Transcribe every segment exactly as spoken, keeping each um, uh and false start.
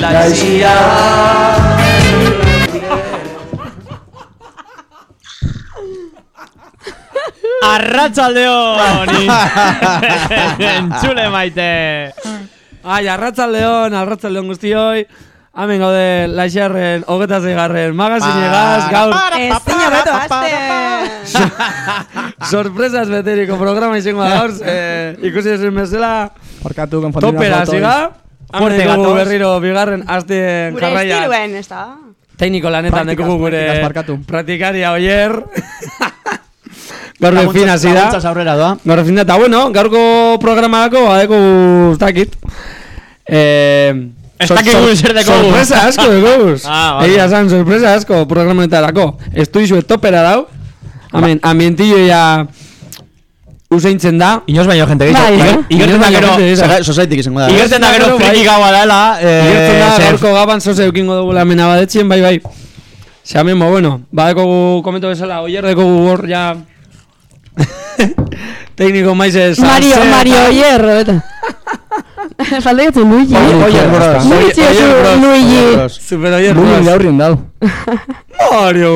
laizia. Arratsaldeon! Entzule maite! Ai, arratsaldeon, arratsaldeon guztioi. Hemen gaude Laixarren hogeita seigarren magazinegaz, gaur... Ez zina beto, azte! Sorpresas beteriko programa izango da gaur, eh, ikusi ezen bezala... Porkatu, konfondinak Topera, ziga? Fuerte Hemen dugu gatoz. berriro bigarren azten Gure jarraian. estiluen, ez da? Tekniko lanetan Praktikaz, dekugu gure praktikaz, barkatu. praktikaria oier. Gaur fin hasi da. Laguntzaz aurrera doa. Gaur fin da, eta bueno, gaurko programako badeko ez dakit. Eh... Ez dakigu zer dekogu. Sorpresa asko dekoguz. Ah, vale. Egia zan, sorpresa asko programenetarako. Estuizu topera dau. Hemen, ambientillo ya... Useintzen da. Inoz baino jente Bai, gehiago. eh? Igertzen da gero... Sosaitik izango da. Igertzen da gero friki gaua dela. Igertzen da, gaurko gaban zoze eukingo dugula amena badetxien, bai, bai. Se amemo, bueno, badekogu komento bezala, oier dekogu hor ja... Tekniko maizez... Mario, Mario Oyer, beta. Falta gatzen Luigi. Oyer Bros. Luigi oso Luigi. Super oier Luigi Bros. aurrien dau. Mario!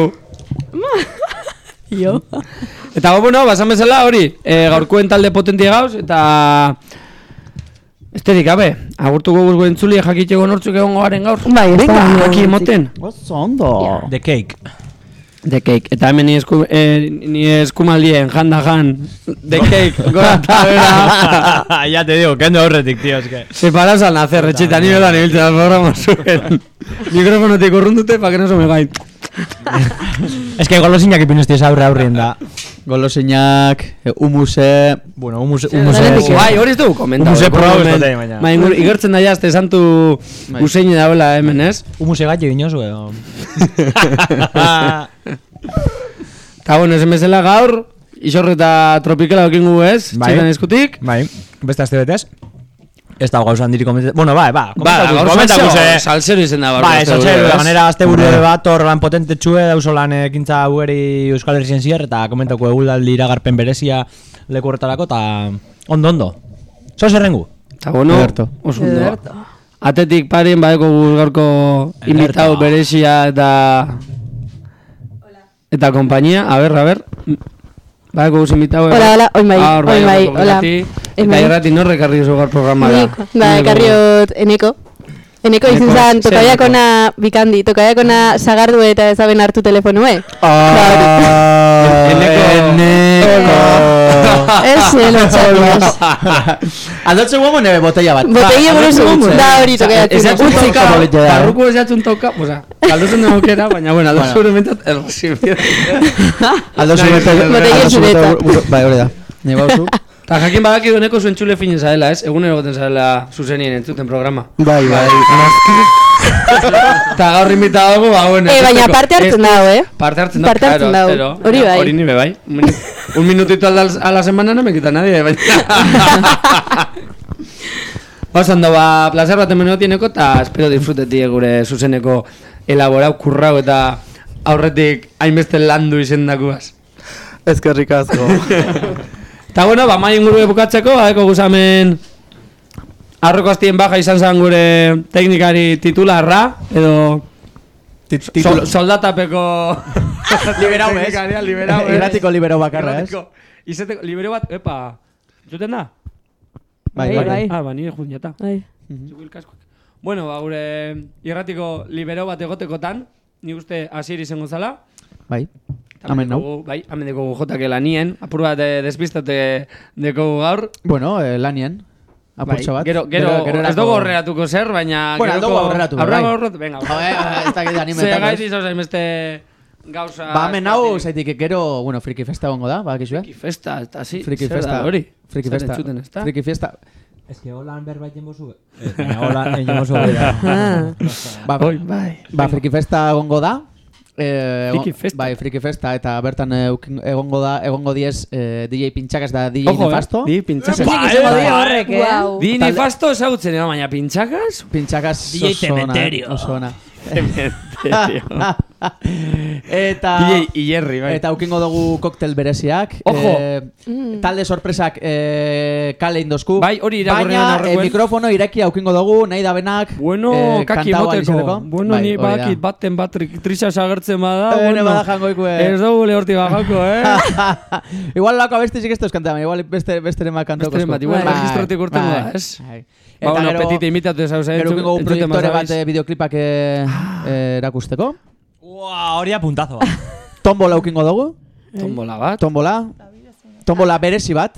Jo. Eta bueno, basan bezala hori, e, gaurkoen talde potentia gauz, eta... Esterik, gabe, agurtuko guzgo entzuli jakitxego nortzuk egongo garen gaur. Bai, ez da. Venga, haki emoten. Oso ondo. The Cake. The Cake, eta hemen ni, esku, eh, ni eskumaldien, janda jan, The Cake, gora eta bera. Ya te digo, kendo aurretik, tío, es que... Separaos al nacer, retxita, ni bedan ibiltzen al programa zuen. Mikrofonotik urrundute, pa que no se me gain. Es que golosinak ipin ustioz aurre aurrien da. Golosinak, eh, humuse... Bueno, humus... Humus- Bai, hori ez dugu komentau. Humuse proba ez dute, baina. Bai, ingur- igertzen da jazte santu Bai. useine daula hemen, ez? Humuse gallo inozu, edo... Eta bueno, esan bezala gaur, isorreta tropikala okingu ez, Bai. txitan eskutik. Bai, beste azte betez. Ez da gauza handiri komentet... Bueno, bai, ba, Ba, gaur komentatu salsero, ze... salsero izen da. Ba, ez atxer, ez? ganera azte buru bat hor lan potente txue dauzo lan ekintza hueri Euskal Herrien zier eta komentako egulaldi iragarpen berezia leku horretarako eta ondo ondo. Zoz errengu? Eta bueno, Ederto. oso ondo. Ederto. Atetik parien badeko gaurko invitado berezia eta... Eta compañía, a ver, a ver. Badeko guz invitado. Hola, hola, oin bai, Gaur oin bai, gaurko hola. irrati. Oin Eta bai. irrati norre karri oso gaur programa da. Nik, ba, ekarriot Eneko. Eneko izan Eneko, zan, zer tokaiakona bikandi, tokaiakona sagardu eta ezaben hartu telefonue. Ah, Eneko. Eneko. Ez, eno txaliaz. Aldotze guamo nebe botella bat. Botella buruz Aldotze da hori Ez tokaiatzen. jatun Utziko toka, bolete da, eh? barruko ez jatun toka, oza, galduzen dugu kera, baina bueno, aldo zure mentat, errezibir. Aldotze Botella zureta. Bai, hori da. Nego hauzu. Ta jakin badaki dueneko zuen txule finen zaela, ez? Egunero goten zaela zuzenien entzuten programa. Bai, bai. Ta gaur invitado dugu, ba, bueno. Eh, baina esteko- parte hartzen estu- dago, eh? Parte hartzen dago, Parte hartzen dago. claro, Hori bai. Hori nire bai. Un minu- Un minutito al da- a la semana no me quita nadie, baina... Osan da, ba, placer bat hemen tieneko, eta espero disfrutetie gure zuzeneko elaborau, kurrau eta aurretik hainbeste landu izendakuaz. Ezkerrik asko. Eta bueno, ba, mai ingurue bukatzeko, badeko guzamen arroko astien baja izan zen gure teknikari titularra, edo sol, soldatapeko Liberau, ez? teknikaria, liberau, ez? Irratiko liberau bakarra, ez? Irratiko, izeteko, liberau bat, epa, juten da? Bai, Bai, bai. Ah, ba, nire jun jata. Bai. Zubil kaskoak. Bueno, ba, gure irratiko liberau bat egotekotan, nik uste hasier izango zala. Bai. Eta Amen, hemen dugu, bai, hemen dugu jotake lanien, apur bat eh, despistate dekogu gaur. Bueno, eh, lanien. Bai, Apurtxo bat. gero, gero, ez dugu horreratuko zer, baina... Bueno, ez dugu aurreratu, bai. Aurrera aurreratu, venga. Jo, eh, ez dakit anime. Ze gaiti zauzain beste gauza... Ba, hemen hau, zaitik, gero, bueno, friki festa gongo da, badakizue? Friki festa, eta zi, Friki zer festa. da hori? Friki Zer festa. entzuten, ezta? Friki festa. Ez que holan berbait jenbozu... Hola, jenbozu da. Ba, Oi, bai. ba, friki festa gongo da. Eh, Friki festa. Bai, friki festa, eta bertan eh, eukin- egongo da, egongo diez eh, D J Pintxakas da D J Ojo, Nefasto. eh? Di pintxakas. Bai, izango dira horrek, eh? Di Talde- nefasto esagutzen, eh, baina pintxakas? Pintxakas D J oso ona, Cementerio. oso ona. Cementerio. Eta... D J Ierri, bai. Eta aukingo dugu koktel bereziak. Ojo! Eh, talde sorpresak eh, kale indosku. Bai, hori irakurri baina den eh, aurrekoen. mikrofono ireki aukingo dugu, nahi da benak. Bueno, eh, kaki kantaua moteko. izeneko. Bueno, Bai, ni hori da. bakit baten bat trisa sagertzen bada. Eh, bueno, bada jango ikue. Ez dugu lehorti bajako, eh? Igual lako abestizik ez kantatzen, igual beste, besteren bat kantoko. Besteren bat, igual registrotik urten da, ez? Bai. Ba, bueno, gero- petite imitatu ez hau zen. Gero ukingo proiektore bat eh, bideoklipak eh, eh, erakusteko. Ua, hori apuntazo. Tombola ukingo dugu. Tombola bat. Tombola. Tombola berezi bat.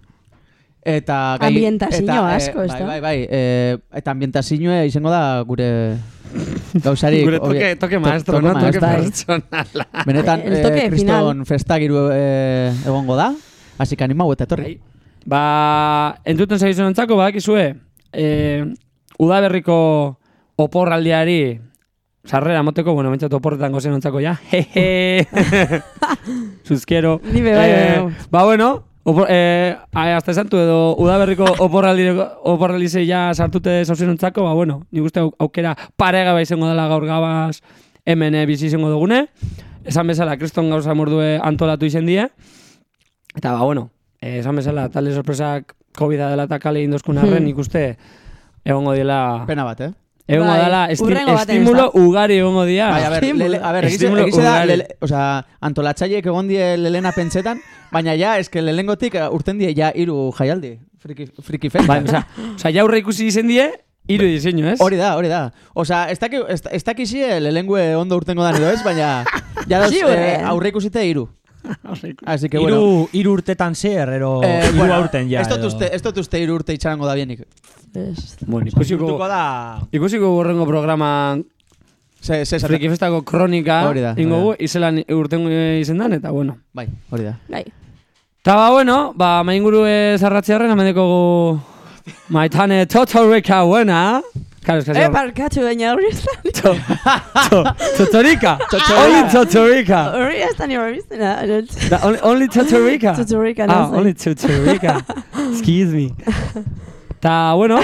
Eta gai, Ambientazioa eta, eh, asko, ez da? Bai, bai, bai. Eh, eta ambientazioa izango da gure gauzarik. Gure toke, obie- toke to- maestro, no? toke Toke maestro. personala. Benetan, El toque eh, final. kriston festagiru eh, egongo da. Así que animau eta etorri. Ba, entzuten zaizun ontzako, badakizue, eh, udaberriko oporraldiari sarrera moteko, bueno, mentzatu oporretan gozen ontzako ja, hehe, zuzkero. Ni be bai, Eh, bai. Ba, bueno, opor, eh, hasta esantu edo udaberriko oporraldise ja sartute zauzen ontzako, ba, bueno, nik uste au- aukera paregaba izango dela gaur gabaz hemen eh, bizi izango dugune. Esan bezala, kriston gauza mordue antolatu izen die. Eta, ba, bueno, eh, esan bezala, talde sorpresak COVID-a dela eta kale indozkun arren, nik uste egongo diela... Pena bat, eh? Egongo Bai, dela esti, hurrengo baten estimulo ez da. ugari egongo dia. Bai, a ber, Estímulo. lele, a ber, egize, Estímulo egize da, ugari. lele, o sea, antolatzaileek egon die lelena pentsetan, baina ja, eske lehengotik eh, urten die ja hiru jaialdi, friki, friki festa. Bai, oza, oza, jaurre ikusi izen die, hiru diseño, ez? Hori da, hori da. Osea, ez daki, ez, ez dakizi lehengue ondo urtengo da nido ez, baina ja dauz, Ziur, eh, eh? aurre ikusite hiru. Así que bueno. Iru, iru urtetan zer, ero Eh, iru bueno, aurten ja. ez dut edo. uste, ez dut uste hiru urte itxarango da bienik. Ez. Bueno, ikusiko, Urtuko da... ikusiko burrengo programan Se, se, Friki Festako kronika Hori da, ingo hori gu, izelan urtengo izendan, eta bueno. Bai, hori da. Bai. Ta ba, bueno, ba, mainguru zarratzearen amendeko gu maitane Totorika buena. Claro, es que Eh, barkatu baina hori ez da. Totorika. Only Totorika. Hori ez da ni hori biztena. Da- Only, only Totorika. Totorika, Ah, no only Totorika. Excuse me. Ta, bueno,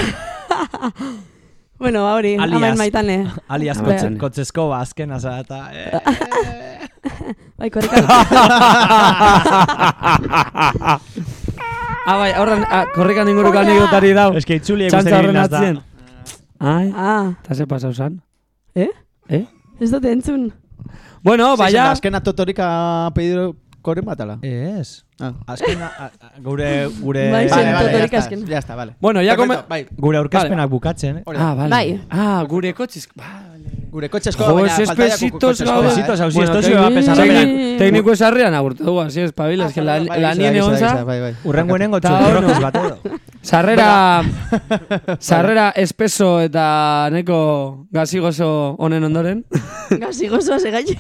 Bueno, hori, Alias. amen maitane. Alias Bai. kotze, kotzezko azken azara eta... Eh, Bai, korrika. ah, bai, horren, ah, korrikan inguruko anekdotari dau. eske itzuli Txantza ikusten horren egin da. atzien. Ai, Ah, eta ze pasau zan? eh? Eh? Ez dut entzun. Bueno, Sí, baina... azkena totorika pedido koren batala. Ez. Ah. Azken, a- a- gure, gure... Bai, Vale, zen vale, ya totorika está, azken. ya está, vale. Bueno, ya come... Perfecto, bai. Gure aurkezpenak bukatzen, eh? Hori da. Ah, vale. Bai. Ah, gure kotxiz... Vale. Gure kotxesko, Jo, baina ez espesitos gaude. Espesitos, hau, Bueno, esto tec- va a pesar Bai. berak. Tekniko esarrian agurtu dugu, así es, pabila, es que la, la nien egon za. Bai, bai. Urrengoenengo Ta txurrokiz ono. bat edo. Sarrera... Sarrera espeso eta neko gazigoso honen ondoren. Gazi gozoa segaile.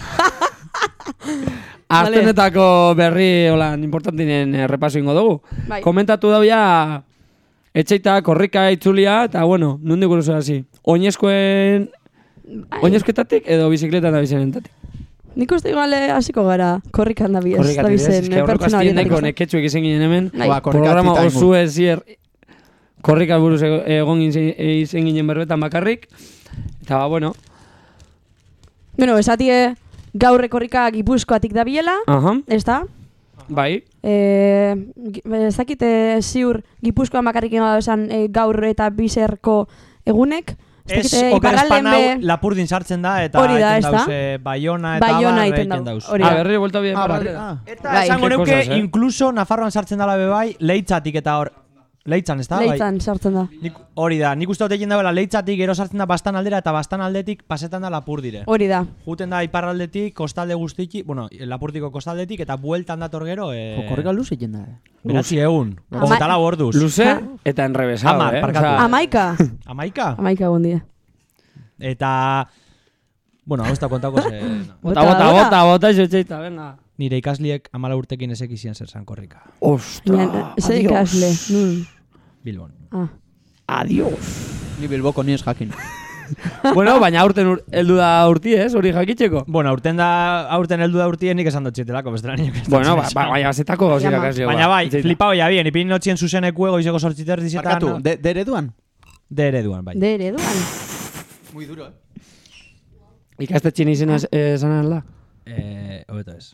Aztenetako berri, holan, importantinen eh, repaso ingo dugu. Bai. Komentatu dau ja etxeita, korrika itzulia, eta bueno, nundik guruzu hasi. Oinezkoen... Oinezkoetatik edo bizikletan da bizenentatik. Nik uste igual eh, hasiko gara korrikan da biez. Korrika Da bidez, bizen eske horreko pertsona astien horietatik. neko neketxuek izan ginen hemen. Bai. Ba, korrika Programa tita ingo. oso ezier korrika buruz ego- egon ginen- izan ginen berbetan bakarrik. Eta ba, bueno. Bueno, esatie gaur korrika Gipuzkoatik da biela, Aha, ez da? bai. Eh, ez dakit eh, ziur Gipuzkoan bakarrik ingo da esan eh, gaur eta bizerko egunek. Ez, dakit, eh, oker iparralden espanau be- Lapurdin sartzen da, eta Hori da, egiten ez da? dauz, eh, Baiona eta Baiona Abar egiten egiten dau, dauz. hori Ah, da. berri buelta bien Ah, barraldera. barri- ah. Eta Bai. esango Qué neuke, cosas, eh? incluso Nafarroan sartzen dala be bai, Leitzatik eta hor... Leitzan, ez da? Bai. Leitzan sartzen da. Nik, hori da, nik uste dut egin dagoela Leitzatik gero sartzen da bastan aldera eta bastan aldetik pasetan da Lapurdire. Hori da. Juten da iparraldetik, kostalde guztiki, bueno, Lapurdiko kostaldetik eta bueltan dator gero... Eh, Korrika luz egin da. eh. Beratzi egun, Ama- hogeita lau orduz. Luze eta enrevesado, Hamar, eh? barkatu. Osea, Amaika. Amaika. Amaika egon dira. Eta... Bueno, hau ez da kontako ze... no. Bota, bota, bota, bota, etxeita, venga. Nire ikasliek amala urtekin ezek izien zer zan korrika. Ostra, Zer ikasle. Nun. Bilbon. Ah. adiós. Ni Bilboko ni ez jakin. Bueno, baina aurten ur, heldu da urti, ez? Hori jakitzeko. Bueno, aurten da, aurten heldu da urtien nik esan dutxetelako, bestela niok ez Bueno, ba, dutxen ba, esan. baina zetako gauzira Llama. kasio. Baina bai, flipao ja bien, ipin notxien zuzeneko goizeko sortziter dizetan... Barkatu, de, de ereduan? De ereduan, bai. De ereduan. Muy duro, eh? Ikastetxin izena esan alda? Eh, hobeto ez.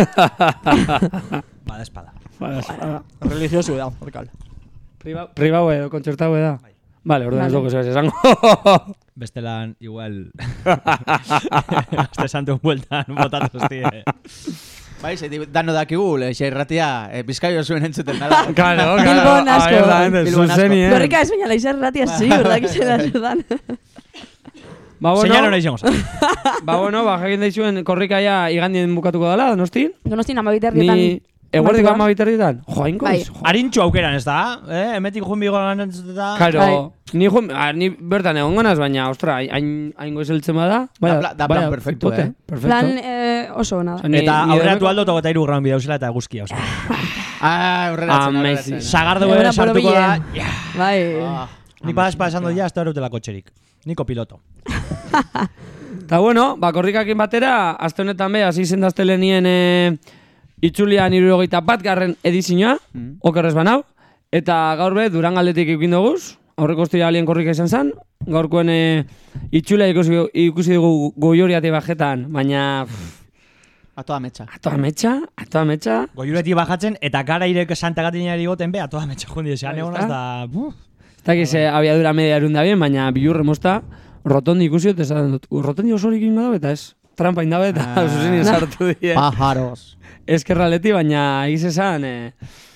Bada espada. Bada espada. Religioso da, orkal. Pribau edo, kontzertau edo. Vale, orduan ez dugu zebez esango. Bestelan, igual... Azte santu bueltan, botatu hostie. Bai, ze dano dakigu, leixa irratia, eh, Bizkaio zuen entzuten dala. Claro, claro. Bilbon asko. Bilbon asko. Zuzeni, eh? Lorrika ez baina laizar ratia ziur dakizela zudan. Ba, bueno, Señalo nahi zengo ba, bueno, ba, jakin daizuen korrikaia igandien bukatuko dala, Donostin? Donostin amabiterrietan. Ni eguerdik amabiterrietan? Jo, hainko Bai. iz, jo. Arintxu aukeran ez da, eh? Emetik jun bigo lan entzuteta... Karo, ni, jun, a, ni bertan egon ganaz, baina, ostra, hain, haingo ezeltzen bada. Da pla- da plan perfecto, eh? Perfecto. Plan eh, oso ona da. Ni- Eta ni aurreatu demeko- aldo togeta iru gran bideuzela eta guzkia, oso. Ah, horreratzen, Amazing. horreratzen. Sagardo Egoera bere sartuko da... borobile. Bai. Ah, Nik badazpa esan dut ja, ez da erutela kotxerik. Niko piloto. Ta bueno, ba, korrikakin batera, aste honetan be, hasi zen daztelenien e, itzulian irurogeita bat garren edizioa, Mm. okerrez banau, eta gaur be, Durangaldetik eukin doguz, aurreko ostira alien korrika izan zen, gaurkoen e, itzulia ikusi, ikusi dugu goioriate bajetan, baina pff, a toda mecha. atoa metxa, atoa metxa, Goiuretik bajatzen eta gara irek Santa Katinari goten be, atoa metxe jundi esan egon ez da... buf. ez dakiz e, abiadura media erunda bien, baina bilurre mozta, rotondi ikusi dut, esan dut, rotondi osorik ingo dago, eta ez, trampa indabe, eta Ah. zuzenien sartu die. Pájaros. Eskerraleti, baina egiz esan, e,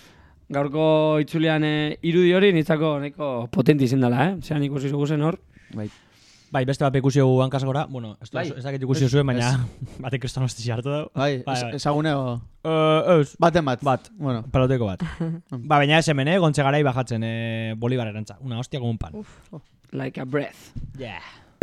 gaurko itzulian e, irudi hori nitzako nahiko potenti izin dela, eh? Zeran ikusi zugu zen hor. Bai. Bai, beste bat ikusi dugu hankaz gora, bueno, ez, Bai. ez dakit ikusi zuen, baina batek kriston hosti hartu dugu. Bai, bai, ez- bai. ezaguneo. Uh, ez, Baten bat. Bat. Bueno. peloteko bat. Ba, baina ez hemen, eh, gontxe garai bajatzen, eh, Bolivar erantza. Una hostia como un pan. Like a breath. Yeah.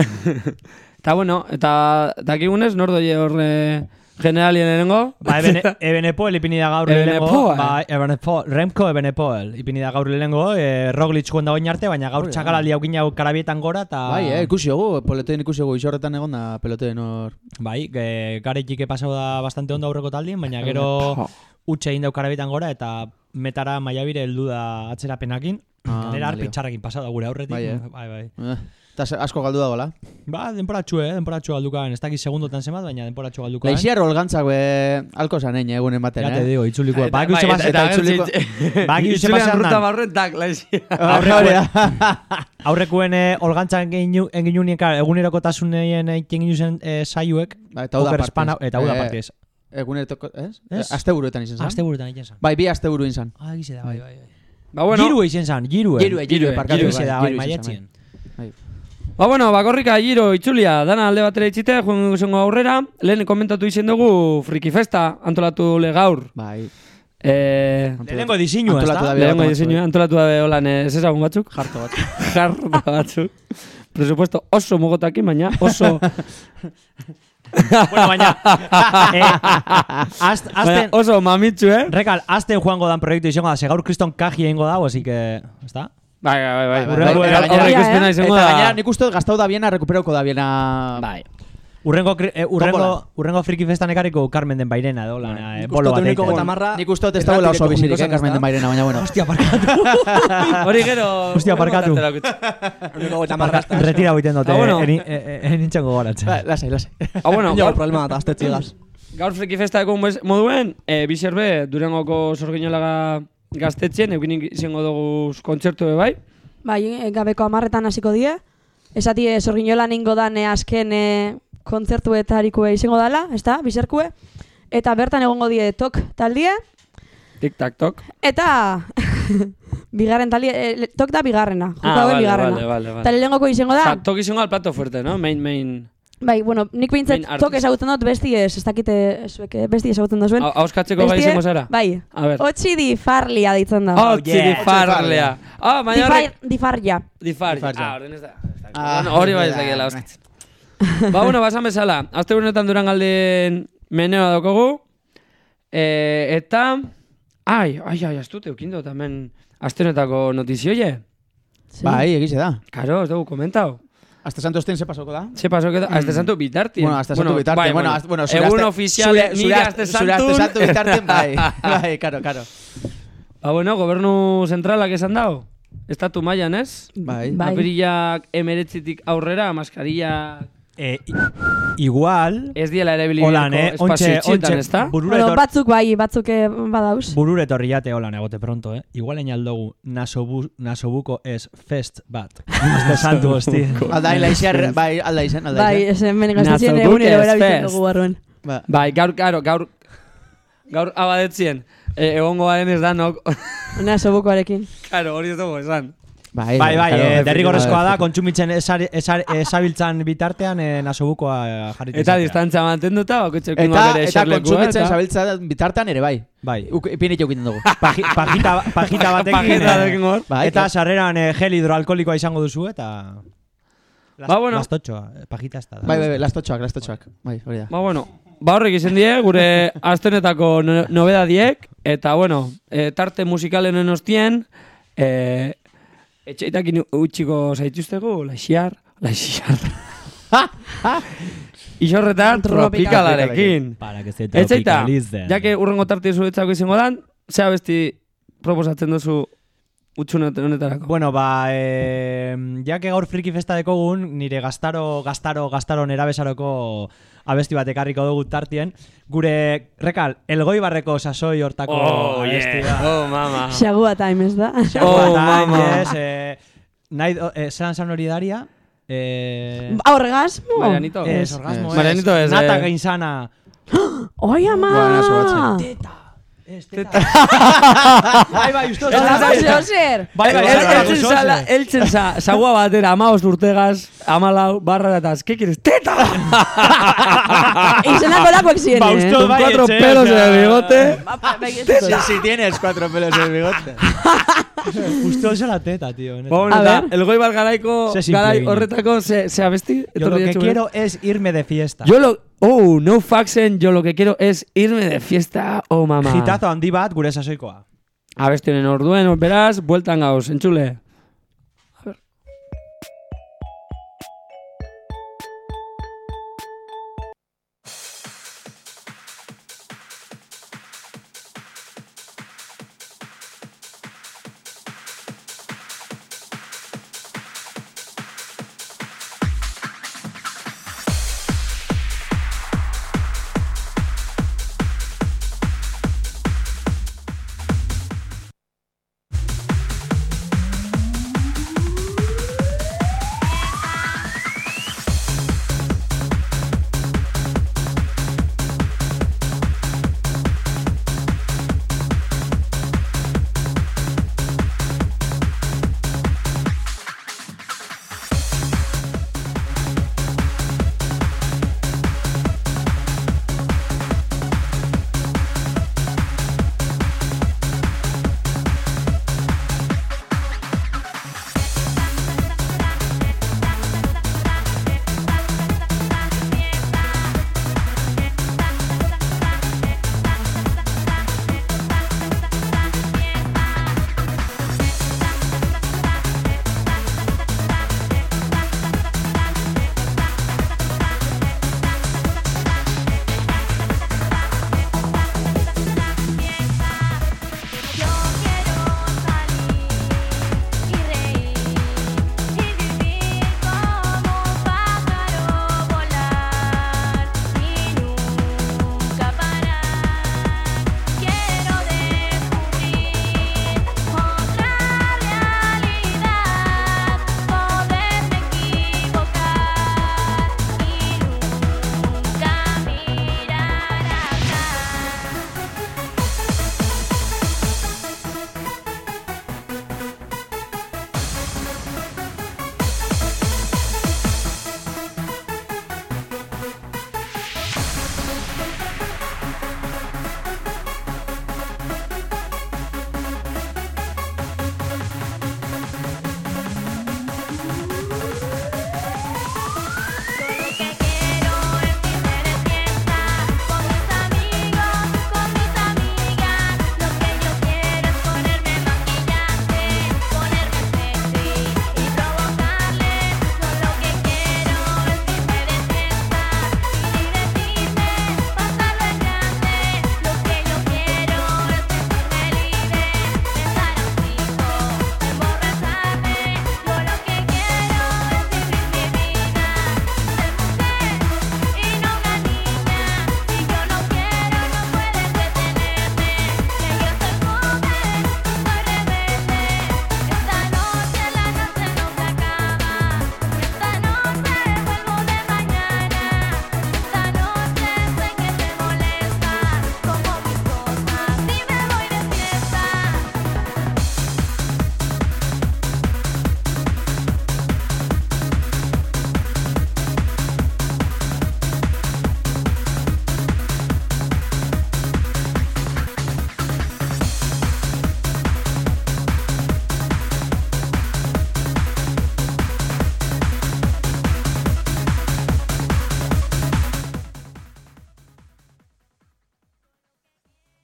Eta bueno, eta dakigunez, nor doi hor e, generalien erengo? Ba, ebene, Ebenepoel ipini da gaur lehenengo. Ebenepoel? Ba, Ebenepoel, Remco Ebenepoel ipini da gaur lehenengo. Eh, Roglic juen da oin arte, baina gaur txakalaldi haukin jau karabietan gora, eta... Bai, eh, ikusi dugu, peloteen ikusi dugu, isorretan egon da peloteen hor. Bai, ge, garetik pasau da bastante ondo aurreko taldien, baina gero utxe egin dau karabietan gora, eta metara maiabire heldu da atzerapenakin. Ah, Nera malio. arpitxarrekin pasau da gure aurretik. Bai, eh. bai. bai. Eh, Eta se- asko galdu dagoela. Ba, denporatxu, eh, denporatxu galdukan. Ez dakiz segundotan zenbat, baina denporatxu galdukan. Leixiar olgantzak be, alko zanein egunen baten, Ya te eh? digo, itzuliko. Eta- Ba, gutxe bai, pas, eta- eta itzuliko. Ba, gutxe Itzulian pasean ruta dan. barruen, tak, laizia. Aurrekoen, aurrekoen eh, olgantzan enginunien, eguneroko tasuneien egin zen eh, saioek. Ba, eta hau da Oker partez. espana- Eta hau da Eh, partez. Eguneroko, ez? Ez? Asteburuetan izan zan. Aste burutan egin zen. Bai, bi asteburu izan. Ah, gize da, bai, bai, bai. Ba, bueno, Giru egin zen, giru. Girue, girue, parkatu. Giru gize da, bai, Giru izan zen, maiatzien. bai. ba, bueno, bakorrika giro itzulia, dana alde batera itxite, joan izango aurrera, lehen komentatu izen dugu Friki Festa antolatu le gaur. Bai. Eh, Lehenengo diseinu, ez Antolatu da? da. lehenko batzu, diseinua antolatu dabe holan ez ezagun batzuk. Jarto bat. Jarto batzuk. Presupuesto oso mugotakin, baina oso... Bueno, baina... eh, azt, baina azten... oso mamitzu, eh? Rekal, azten joango dan proiektu izango da, segaur kriston kaji egingo dago, así que... Ez da? Bai, bai, bai. Bai, bai, Urrengo bai, era- gainera- Horrek eh? izpena izango Eta da. gainera nik uste dut gastau da biena, rekuperauko da biena... Bai. Urrengo, kri- eh, urrengo, Tombola. urrengo friki festan ekarriko Carmen den Bairena, edo, lan, eh, bolo bat Uniko egiten. gota marra... Nik uste dut ez dagoela oso bizirik, eh, Carmen den Bairena, baina bueno. Hostia, parkatu. Hori gero... Hostia, parkatu. Uniko gota marra... Retira boiten dute, Ah, bueno. eh, eh, eh, nintzen gogoratzen. Ba, Lasai, lasai. Ah, bueno, Nio gaur, problema da, aztetzigaz. gaur Friki Festa ekon bez- moduen, e, bizerbe, Durangoko Sorginolaga gaztetxen, eukin izango dugu kontzertu be bai. Bai, eh, gabeko amarretan hasiko die. Esati eh, Sorginolan ingo dan eh, azken eh, kontzertuetarikue izango dala, ez da, bizerkue. Eta bertan egongo die tok taldie. Tic tac toc. Eta bigarren taldie, eh, le- tok da bigarrena. Joko Ah, hauen vale, bigarrena. vale, vale, vale. Eta lehengoko izango da. Osa, tok izango al plato fuerte, no? Main, main... Bai, bueno, nik bintzat Main tok artist. ezagutzen dut, besti ez, ez dakite, zuek, eh, besti ezagutzen duzuen. Hau- Hauskatzeko gai Bestie- izango zara? Bai. A ber. Otsi di farlia ditzen da. Oh, yeah. difarlea. Ah, baina Difar, horrek... difarria. Difar. Difarja. Ah, orden ez da. Ah, Bueno, hori bai ez ja, dakiela ja. hauskatzen. Ba, bueno, basan bezala. Azte honetan Durangalden meneo daukogu. E, eta... Ai, ai, ai, ez dut eukin dut hemen azte honetako notizioie. Bai, egize da. Karo, ez dugu komentau. Hasta Santo Esten se pasoko da. Se pasó que Azte Santu bitartien. Bueno, hasta Santo bitartien. bai, Bueno, hasta- bueno, zure egun aste- ofizial, zure- nire zure Azte aste- zure Aste Santun. Santu bitartien, bai. Bai, karo, karo. Ba, bueno, gobernu zentralak esan dau. Estatu mailan, ez? Bai. Bai. Apirillak emeretzitik aurrera, maskarilla... Eh, i- igual, Ez diela ere holan, eh, bilibileko ontxe, espazio itxietan, ontxe, ez da? burure Bueno, etor- batzuk bai, batzuk eh, badauz. burure etorri jate holan egote pronto, eh? Igual eñaldogu nasobu, nasobuko es fest bat. Azte santu, hosti. Aldain laixer, bai, aldaixen, Bai, aldaixen. ese hemen gaztetxien Nazokuk egunero ez erabiltzen fest. dugu barruen. Ba. Bai, gaur, gaur, gaur, gaur abadetzien, e, egongo baren ez da, nok, Ona sobukoarekin. karo, hori ez dugu esan. Bai, Bai, bai, claro, eh, derrigorrezkoa da, efectivamente. kontsumitzen esari- esari- esabiltzan bitartean eh, nasobukoa eh, jarritu Eta izatea. distantzia mantenduta, bakoitzeko Eta, bere eta eserlekua, kontsumitzen eta- zabiltza bitartan ere bai. Bai. Uk- Ipinit jokiten dugu. Paji, pajita, pajita batekin. Pajita eh, batekin hor. Bai, eta claro. sarreran eh, gel hidroalkolikoa izango duzu eta... Las, Ba, bueno. Lastotxoa, eh, pajita ez da. Bai, bai, bai, lastotxoak, lastotxoak. Bai, hori da. Ba, bueno, ba horrek izen die, gure astenetako no nobedadiek, eta, bueno, e, tarte musikalen ostien, e, etxeitakin utxiko zaituztegu, laixiar, laixiar. Isorretan tropikalarekin. Para que se Etxeita, tropicalicen. jake urrengo tarte zuretzako izango dan, zea besti proposatzen duzu utxune honetarako. Bueno, ba, eh, ja que gaur friki festa dekogun, nire gaztaro, gaztaro, gaztaro nerabesaroko abesti bat ekarriko dugu tartien. Gure, rekal, elgoibarreko sasoi hortako Oh, abesti yeah. da. Oh, mama. Xagua time, ez da? Xagua Oh, time, mama. yes, eh, nahi, eh, zelan zan hori daria? Eh, Orgasmo? Marianito. es, orgasmo, Es. Marianito es, Nata eh. gainsana. Oi, ama! Buena suerte. Teta. Ez, teta. Bai, bai, usto. Zeo zer! Bai, bai, El- bai, Eltzen za, eltzen za, sagua batera, amaos urtegaz, amalau, barra eta, ¿qué quieres? ¡Teta! Izenako lakoek ziren, Ba, eh? usto, Con bai, cuatro etxe, pelos osea, en el bigote. Si, si tienes cuatro pelos en el bigote. Justo eso la teta, tío. neta. Ba, bueno, A eta, ver. el goi garaiko, Ze simple garai ginen. horretako, ze, ze abesti? Yo lo etorri que jatzu quiero es irme de fiesta. Yo lo... Oh, no faxen, yo lo que quiero es irme de fiesta, oh mama. Gitazo handi bat gure sasoikoa. Abesti honen orduen, beraz, bueltan gauz, entzule.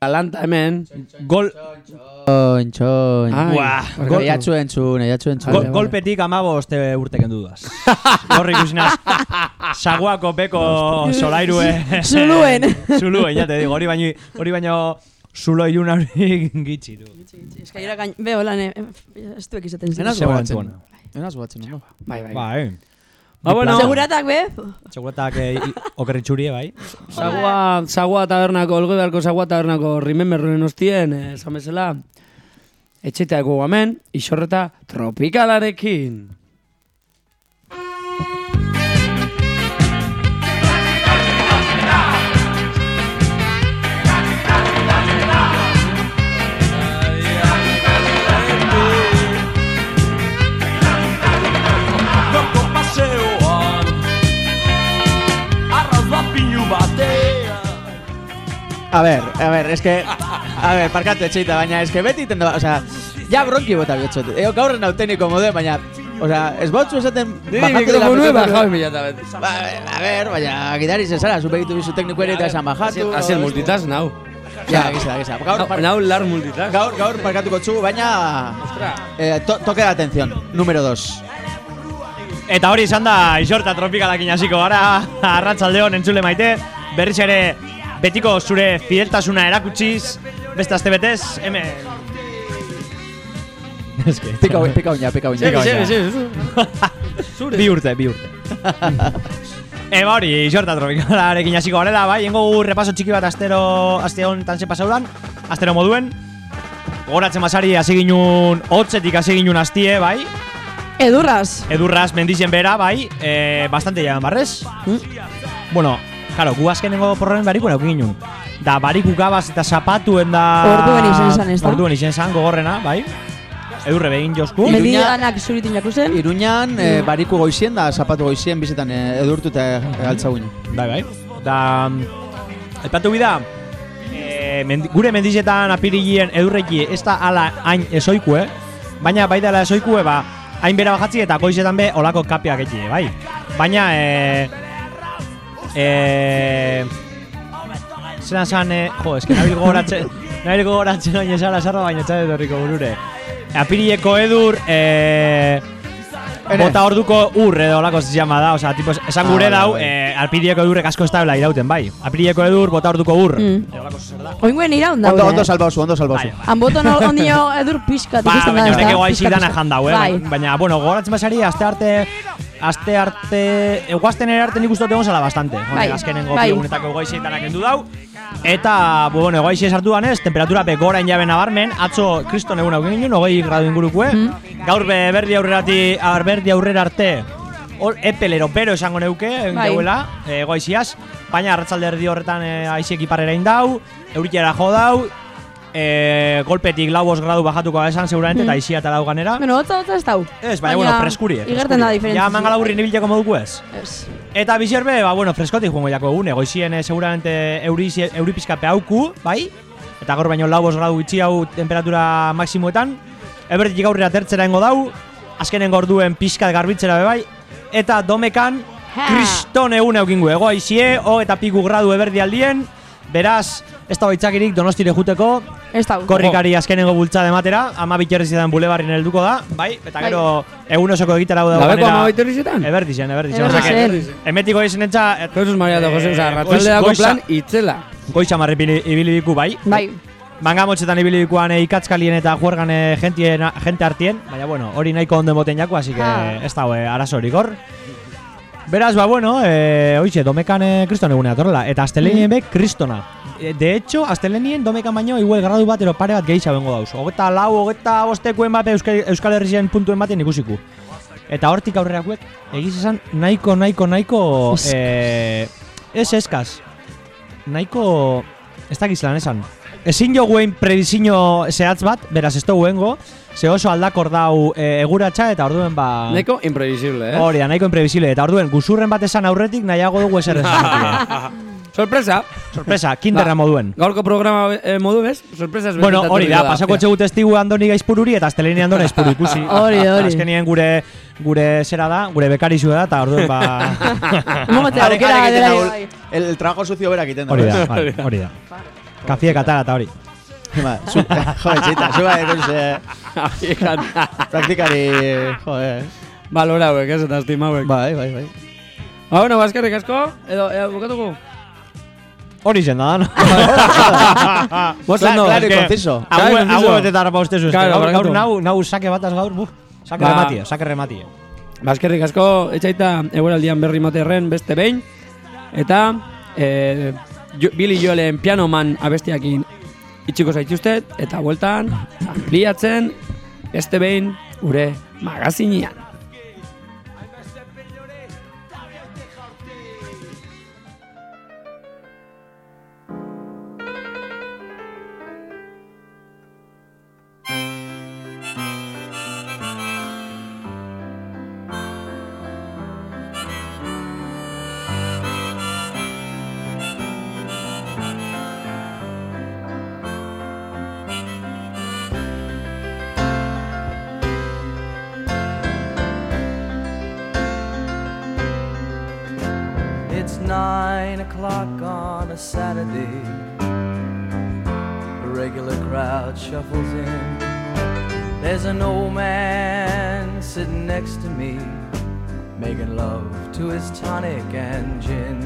Galanta hemen. Gol, Txoin, txoin. Ai, Buah, barkatu. Eiatxu entzun, eiatxu entzun. gol, golpetik amabost urte kendu dudaz. Horri ikusinaz, saguako peko solairue. Zuluen. Zuluen, ya te digo, hori baino, hori baino zulo ilun hori gitxi, du. Eskaira gain, be, hola, ne, ez duek izaten zen. Enaz Ze gogatzen. momentu Enaz gogatzen, no? Bai, bai. Ba, eh. Ba, bueno. Seguratak, be? Seguratak eh, okerritxurie, bai. Sagua, Sagua tabernako, Elgoi beharko Sagua tabernako rimenberruen hostien, eh, esan bezala, etxeteako gamen, isorreta tropikalarekin. A ver, a ver, es que... A ver, parkatu etxeita, baina es que beti tendo... O sea, ja bronki bota biotxot. Ego gaur nauteniko mode, baina... O sea, ez botzu esaten... Niri mikrofonu eba, jau mila eta bet. Ba, a ver, baina, gidari zezara, zupegitu bizu tekniko ere eta esan bajatu. Hasi el multitask, nau. Ja, gisa, gisa. Gaur, par- Nau lar multitask. gaur, gaur parkatuko txugu, baina... Eh, to, toque de atención, número dos. Eta hori izan da, isorta tropikalakin hasiko gara, arratsaldeon entzule maite, berriz ere betiko zure fideltasuna erakutsiz, beste aste betez, hemen... Eske... Pika, pika uña, pika uña. Pika uña. Sí, sí, sí. Zure. Bi urte, bi urte. Eba hori, isorta tropikalarekin hasiko garela, bai, hengo gu repaso txiki bat astero, aste honetan ze pasaudan, astero moduen. Gogoratzen basari hasi ginun, hotzetik hasi ginun astie, bai. Edurraz. Edurraz mendizien bera, bai, eh, bastante jaman barrez. Bueno, claro, gu azkenengo porroren barikuen aukin ginun. Da bariku gabaz eta zapatuen da... Orduen izen zan, ez da? Orduen izen zan, gogorrena, bai. Edurre begin josku. Iruña- Medidanak zuritin jakuzen. Iruñan, eh, bariku goizien da, zapatu goizien bizetan eh, edurtu eta eh, altza guina. Bai, bai. Da... Aipatu bida, eh, mendi, gure mendizetan apirilien edurreki ez da ala hain esoikue, baina bai dela esoikue, ba, hain bera bajatzi eta goizetan be olako kapiak eki, bai. Baina, eh... Eh... Zeran zan, eh... Jo, eske nabil gogoratzen... nabil gogoratzen oin esala sarra, baina txade dorriko burure. Apirileko edur, eh... Bota orduko ur edo olako se llama da, o sea, tipo, esan gure Ah, dau, bai, bai. eh, apirileko edurrek asko ez dabela irauten, bai. Apirileko edur, bota orduko ur. Mm. Edo olako zer da. Oinguen iraun daude. Ondo, ondo salbauzu, ondo salbauzu. Bai, bai. Hanboton ondino edur pixkat Ba, ikusten da, baina ez da? horrek egoa izi Pixkat, dana pixkat. jandau, eh? Bai. Baina, bueno, gogoratzen basari, aste arte... Aste arte... Eguazten ere arte nik uste egon zala bastante. Bai, Azkenengo bai. biegunetako egoizietan kendu dau. Eta, bueno, egoizi esartu ganez, temperatura be gora injabe nabarmen. Atzo, kriston egun haukin ginen, hogei gradu ingurukue. Mm. Gaur be berdi aurrerati, berdi aurrera arte, hor epelero pero esango neuke, egin Bai. dauela, e, egoiziaz. Baina, arratsalde erdi horretan e, aiziek iparrera indau, euritera jo dau, e, golpetik lau bost gradu bajatuko esan seguramente, eta aizia eta dau ganera. Bueno, hotza hotza ez dau. Ez, baina, bueno, freskuri, eh, Igerten da freskuri. diferentzia. Ja, mangala burri nibileko moduko ez. Ez. Eta bizierbe, ba, bueno, freskotik joango jako egun, egoizien eh, seguramente euri, euri pizkape hauku, bai? Eta gaur baino lau bost gradu itxi hau temperatura maksimuetan. Ebertik aurrera tertzera ingo dau, azkenengo orduen pizkat garbitzera be bai. Eta domekan, Ha. kriston egun eukingu, ego aizie, o eta piku gradu eberdi aldien. Beraz, ez da baitzakirik donostire juteko, Ez dau. korrikari azkenengo bultzade ematera, ama bitxerrizetan bulebarrin helduko da, bai? Eta gero, egun osoko egitera hau da Gabeko ama baiterrizetan? Eberdizen, eberdizen. Eberdizen. Osea que, emetiko izen etxa, Jesus Maria da Jose, oza, Eh, ratxaldeako goiza- plan itzela. goiza marri ibili biku, bai? Bai. Mangamotxetan ibili bikuan eh, ikatzkalien eta juergan eh, jentien, jente hartien, baina bueno, hori nahiko ondo moten jako, así que Ah. ez dago eh, arazorik hor. Beraz, ba, bueno, eh, oixe, domekan eh, kriston egunea torrela, eta astelenien be kristona. Eh, De hecho, astelenien domekan baino igual gradu bat ero pare bat gehiago bengo dauz. Hogeta lau, hogeta bostekuen bat Euskal, Euskal Herrien puntuen baten ikusiku. Eta hortik aurrerakuek, egiz esan, nahiko, nahiko, nahiko... Es- Eh, ez eskaz. Nahiko... Ez dakiz lan esan. Ezin jo guen predizio zehatz bat, beraz ez duguengo, ze oso aldakor dau e, eguratxa eta orduen ba... Neko imprevisible, eh? Hori da, nahiko imprevisible. Eta orduen, guzurren bat esan aurretik nahiago dugu eser esan. Sorpresa! Sorpresa, kinderra Ba, moduen. Gaurko programa eh, modu bez? Sorpresas Bueno, bezitatu hori da, dira pasako txegu testigu Andoni Gaizpururi eta Asteleni Andoni Gaizpuru ikusi. Hori, hori. Azkenien gure gure zera da, gure bekarixu da, eta orduen ba... Mogote Are- aukera are egiten dela dau, bai. el, el trabajo sucio berak egiten da. Hori da, bai, hori da. Kafie katara eta hori. Ba, zu, jo, etxeita, zu bai, ikusi, praktikari, jo, eh. Balora hauek, ez, eta estima hauek. Bai, bai, bai. Ba, bueno, baskarrik asko, edo, edo, bukatuko? Hori zen da, no? Bosten Claro, do, claro, y eske- conciso. Claro, Hau conciso. betetara paustezu, eske. Claro, Gaur, gaur barkatu. nau, nau sake bataz gaur, buf. Sake Ba- rematie, sake rematie. Baskerrik asko, etxaita egueraldian berri moterren beste behin. Eta, e, jo, Billy Joelen Piano Man abestiakin itxiko zaituztet, eta bueltan, ampliatzen, beste behin, gure magazinean. It's nine o'clock on a Saturday. A regular crowd shuffles in. There's an old man sitting next to me, making love to his tonic and gin.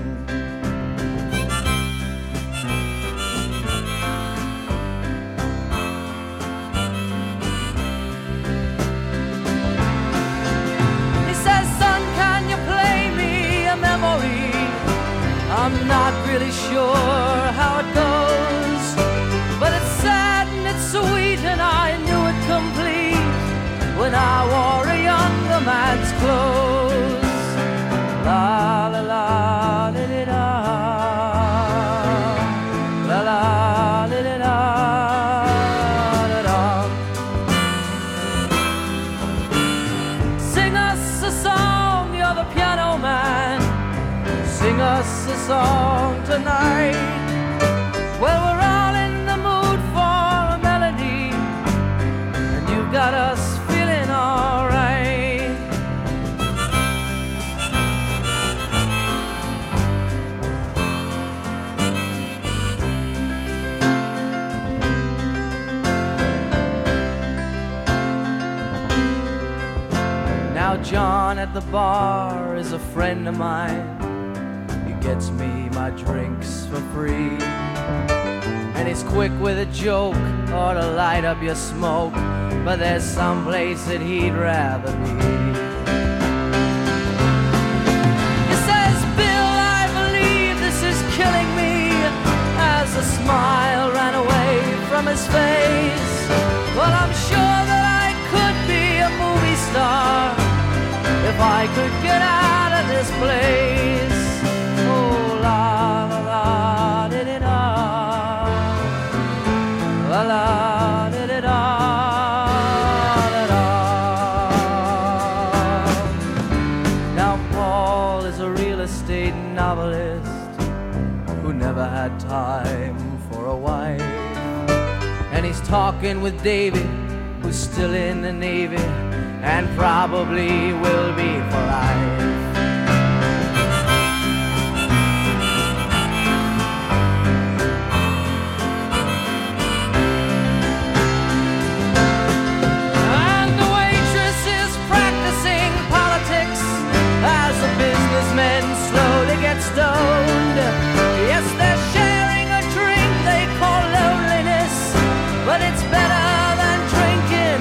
He says, "Son, can you play me a memory? I'm not really sure how it goes, but it's sad and it's sweet and I knew it complete when I wore a younger man's clothes." La la la li li da, la la li li da da da. Sing us a song, you're the piano man. Sing us a song tonight. Well, we're all in the mood for a melody, and you've got us feeling alright. Now John at the bar is a friend of mine. Gets me my drinks for free, and he's quick with a joke or to light up your smoke, but there's some place that he'd rather be. He says, "Bill, I believe this is killing me," as a smile ran away from his face. Well, I'm sure that I could be a movie star if I could get out of this place. La la la di di da, la la di di da da da. Now Paul is a real estate novelist who never had time for a wife, and he's talking with David, who's still in the Navy and probably will be for life. Businessmen slowly get stoned. Yes, they're sharing a drink they call loneliness, but it's better than drinking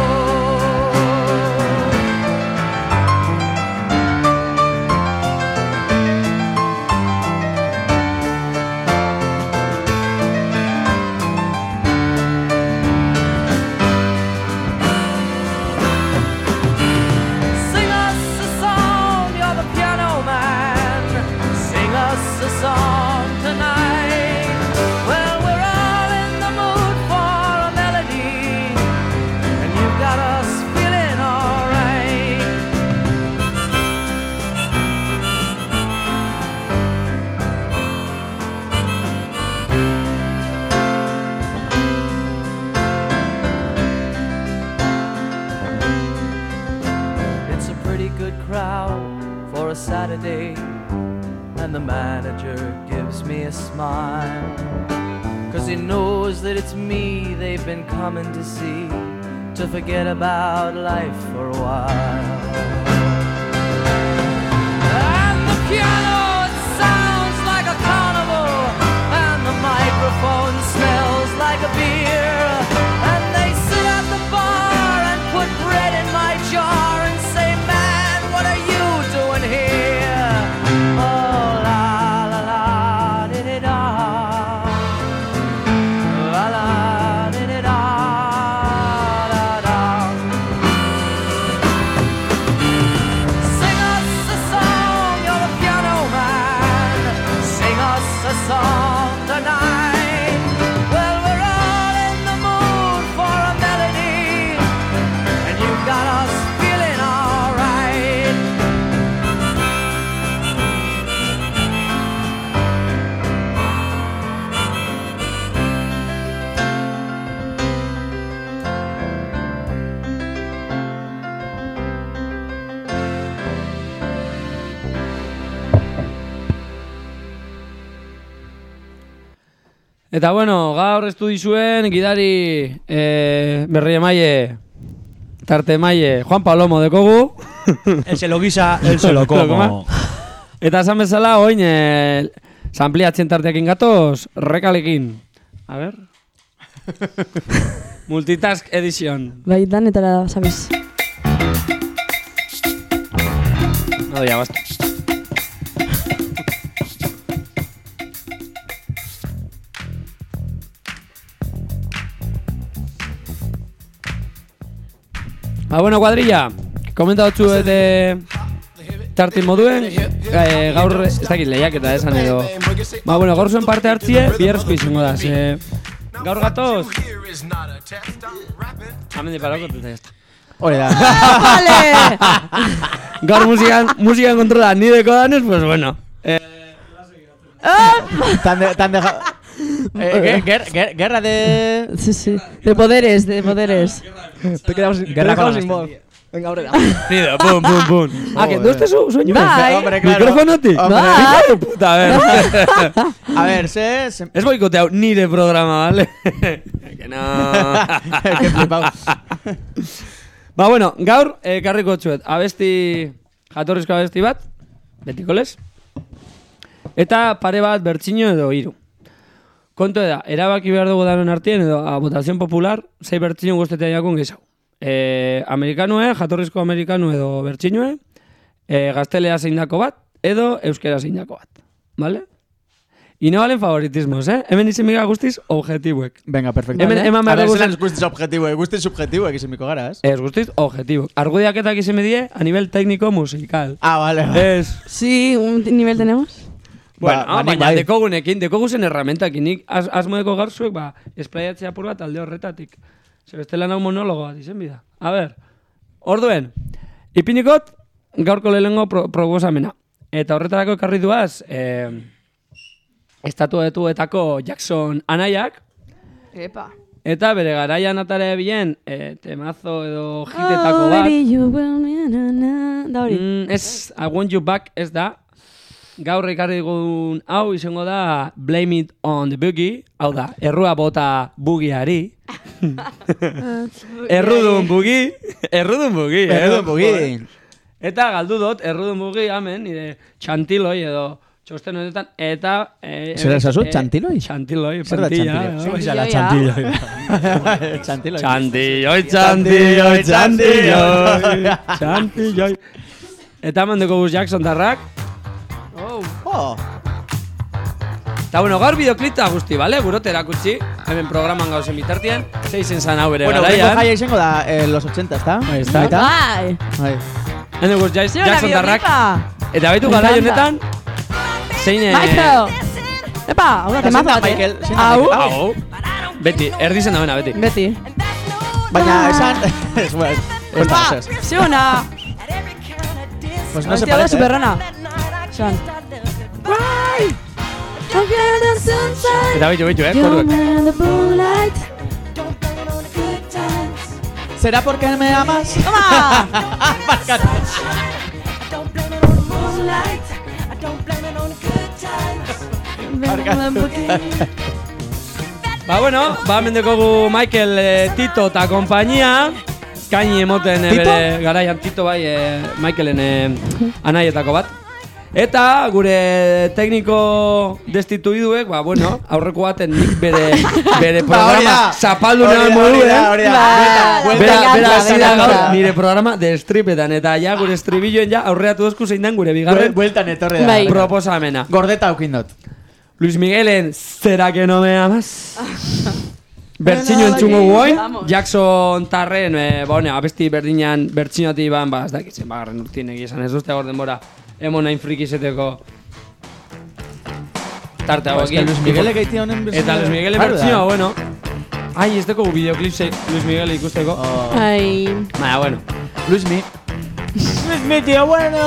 for a Saturday, and the manager gives me a smile. 'cause he knows that it's me they've been coming to see, to forget about life for a while. And the piano, it sounds like a carnival, and the microphone smells like a beer, and they sit at the bar and put bread in my jar and say, man, what are you doing here? Oh, la la la, di-di-da, la la, di-di-da, da-da. Sing us a song, you're the piano man. Sing us a song tonight. Well, we're all in the mood for a melody, and you got us feeling alright. Eta bueno, gaur estu dizuen gidari eh, berri emaile, tarte emaile, Juan Palomo dekogu. El se lo guisa, el se lo como. Eta esan bezala, oin, eh, sampliatzen tarteakin gatoz, rekalekin. A ver. Multitask edition. Bai, danetara, sabes. No, ya basta. Ba, bueno, kuadrilla, komenta dutzu eta tartin moduen, eh, gaur ez dakit lehiak eta esan edo. Ba, bueno, gaur zuen parte hartzie, biherrezko izango da, ze gaur gatoz. Hemen diparako eta jazta. Hori da. Vale! Gaur musikan, musikan kontrola nideko danez, pues bueno. Eh, Tan de... Tan de eh, ger, ger, guerra de... Sí, sí. De poderes, de poderes. Te quedamos sin... Guerra te con dejamos la sin voz. Venga, ahora. nido, pum, pum, pum. Ah, que no este su sueño. Bai. Hombre, claro. Mikrofonotik? Hombre. Hijo de puta, a ver. A ver, se... se... Es boikoteado nire programa, ¿vale? Que no. Qué flipado. Ba, bueno, gaur, eh, karriko txuet, abesti, jatorrizko abesti bat, betiko lez, eta pare bat bertxino edo hiru. Kontu da, erabaki behar dugu danon artien edo a votación popular, zei bertxino guztetea jakun gehiago. Eh, amerikanue, jatorrizko amerikanu edo bertxinue, eh, gaztelea zeindako bat, edo euskera zeindako bat, vale? Y no valen favoritismos, eh? Hemen izimiga guztiz objetibuek. Venga, perfecto. Hemen, eman A behar ver, dugu zelan zen... guztiz objetibo, guztiz subjetibo, egizimiko gara, ez? Ez guztiz objetibo. Argudiaketak izime die a nivel técnico musical. Ah, vale, vale. Ez... Sí, un nivel tenemos. Bueno, Ba, ba, nik baina bai. dekogunekin, dekoguzen erramentakin. Nik az, asmoeko gaur zuek, ba, esplaiatzea apur bat alde horretatik. Zer bestela nau monologo bat izen bida. A ber, orduen, ipinikot gaurko lehenengo pro, proposamena. Eta horretarako ekarri duaz, eh, estatuetuetako Jackson anaiak, Epa. eta bere garaian atare bien eh, temazo edo hitetako bat. baby, you will na, na, na. Da hori. Mm, ez, I want you back ez da. Gaur ekarri dugun hau izango da Blame it on the boogie. Hau da, errua bota bugiari. Errudun bugi. Errudun bugi. eh? Errudun bugi. Eta galdu dut, errudun bugi hamen, nire txantiloi edo txosten honetan, eta... Eh, Zer esazu, eh, txantiloi? Txantiloi, Zer da plantilla. txantiloi? eh? Zer da txantillo. Txantilo. Txantilloi, txantilloi, txantilloi, txantilloi. Eta mandeko guz Jackson darrak. Oh. Eta bueno, gaur bideoklipta guzti, bale? Gurote erakutsi, hemen programan gauzen bitartien. Zeizen zan hau bere Bueno, vengo garaian. jaia izango da eh, los ochenta, ¿está? Ahí está. Baita? Bai. Bai. Hene guz Jais- Sí, una Jackson darrak. videoclipa. Eta baitu Me garai encanta. honetan, zein... eh, Michael. Epa, hau da Eta temazo zein da bat, eh? Michael? Zein da Hau, Michael? Hau. Beti, erdizen da bena, beti. beti. Baina esan... Es bueno, ez da, ez. Sí, una. Pues no se Hostia, da parece. superrana. Sean. Eta baitu, baitu, eh, You're koruek. in the moonlight. ¿Será porque me amas? Toma! Ba, bueno, ba, mendekogu Michael eh, Tito eta kompainia. Kaini emoten eh, bere garaian Tito bai eh, Michaelen eh, anaietako bat. Eta gure tekniko destituiduek, ba, bueno, aurreko baten nik bere, bere programa zapaldu nahan moduen. Bera, bera, zira gaur nire programa de stripetan. Eta ja, gure estribilloen ja aurreatu dozku zein den gure bigarren Bueltan etorri da. Bai. proposamena. Gordeta aukindot. Luis Miguelen, ¿será que no me amas? Bertxino entzungo guoin, Jackson Tarren, eh, ba, hone, abesti berdinan bertxinoti ban, ba, ez dakitzen, bagarren urtien egizan, ez duzte gor denbora, emon nahin frikizeteko tarte hau Eski Luis Miguelek egite honen bertxino. Eta Luis Miguelen bertxinoa, bueno. Ai, ez deko videoclip Luis Miguel ikusteko. Ai. Baina, bueno. Luis Mi. Luis Mi, tío, bueno.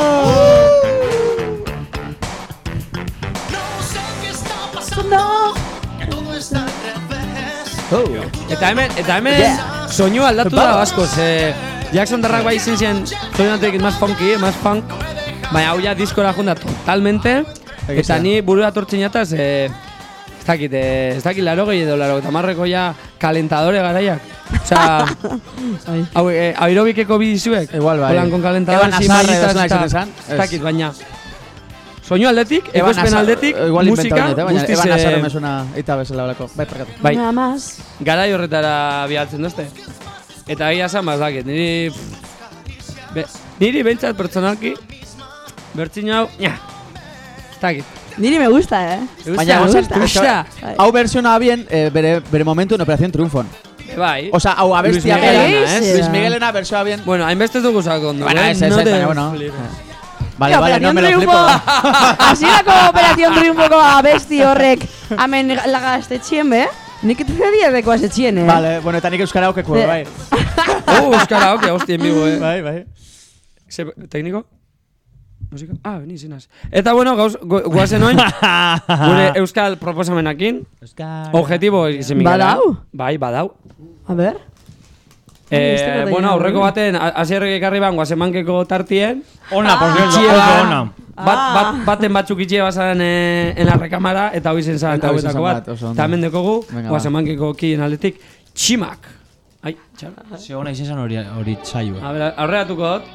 Oh. Eta hemen, eta hemen yeah. Soinu aldatu da askoz, eh, Jackson Darrak bai izin zian soinuatek más funky, más funk. Baina hau ja diskora junda totalmente. Eta ni burura tortzen jataz, eh, ez dakit, eh, ez dakit laro gehi edo laro, eta marreko ja kalentadore garaiak. Osea, hau, eh, aerobikeko bidizuek. Igual bai. Holan kon kalentadore, Eban sin azarre mallitas, dozuna eta izan, ez dakit, baina soinu aldetik, Eban ekospen Azar- aldetik, igual musika, inventatu dut, baina guztiz, Eban Azarre eh, me suena eita bezala balako. Bai, parkatu. bai, Nada más. garai horretara bialtzen duzte. Eta egia esan, ba, ez dakit, niri... Be, niri behintzat pertsonalki, bertxin hau, nya, ez dakit. Niri me gusta, eh. Baina, me o sea, gusta. Gusta. hau versiona bien, eh, bere, bere momentu en Operación Triunfon. E, bai. O sea, hau abestia Luis Miguelena, bera, ez? Luis Miguelena versiona bien. Bueno, hainbeste ez dugu zako ondo. Bueno, eh? ez, ez, No ez, te baina, bueno. flipes. Vale, Ja, vale, no Operación me lo flipo. Triunfo. Hasierako Operación Triunfoko abesti horrek hemen lagaztetxien, be? Nik etzea deko azetxien, eh? Vale, bueno, eta nik euskara aukeko, Be- bai. Oh, euskara, ok, hostia, en vivo, eh. Bai, bai. Se, técnico? Musika? Ah, beni, zinaz. Eta bueno, gauz, gu- guazen oin, gure euskal proposamenakin, objetibo izen Miguela. Badau? Bai, badau. A ver. Eh, bueno, aurreko baten, hasierrek ekarri ban, guazemankeko tartien, Ona, por cierto, itxie oso ban, ona. bat, bat, baten batzuk itxie bazaren eh, en la rekamara, eta hoi zen zan Eta hoi zen hauetako bat. bat, oso ondo. Eta hemen dekogu, Venga, ba. guazemankeko kien aldetik, tximak. Ai, txar. Segona izan zen hori, hori txaioa. A ver, aurreratuko dut.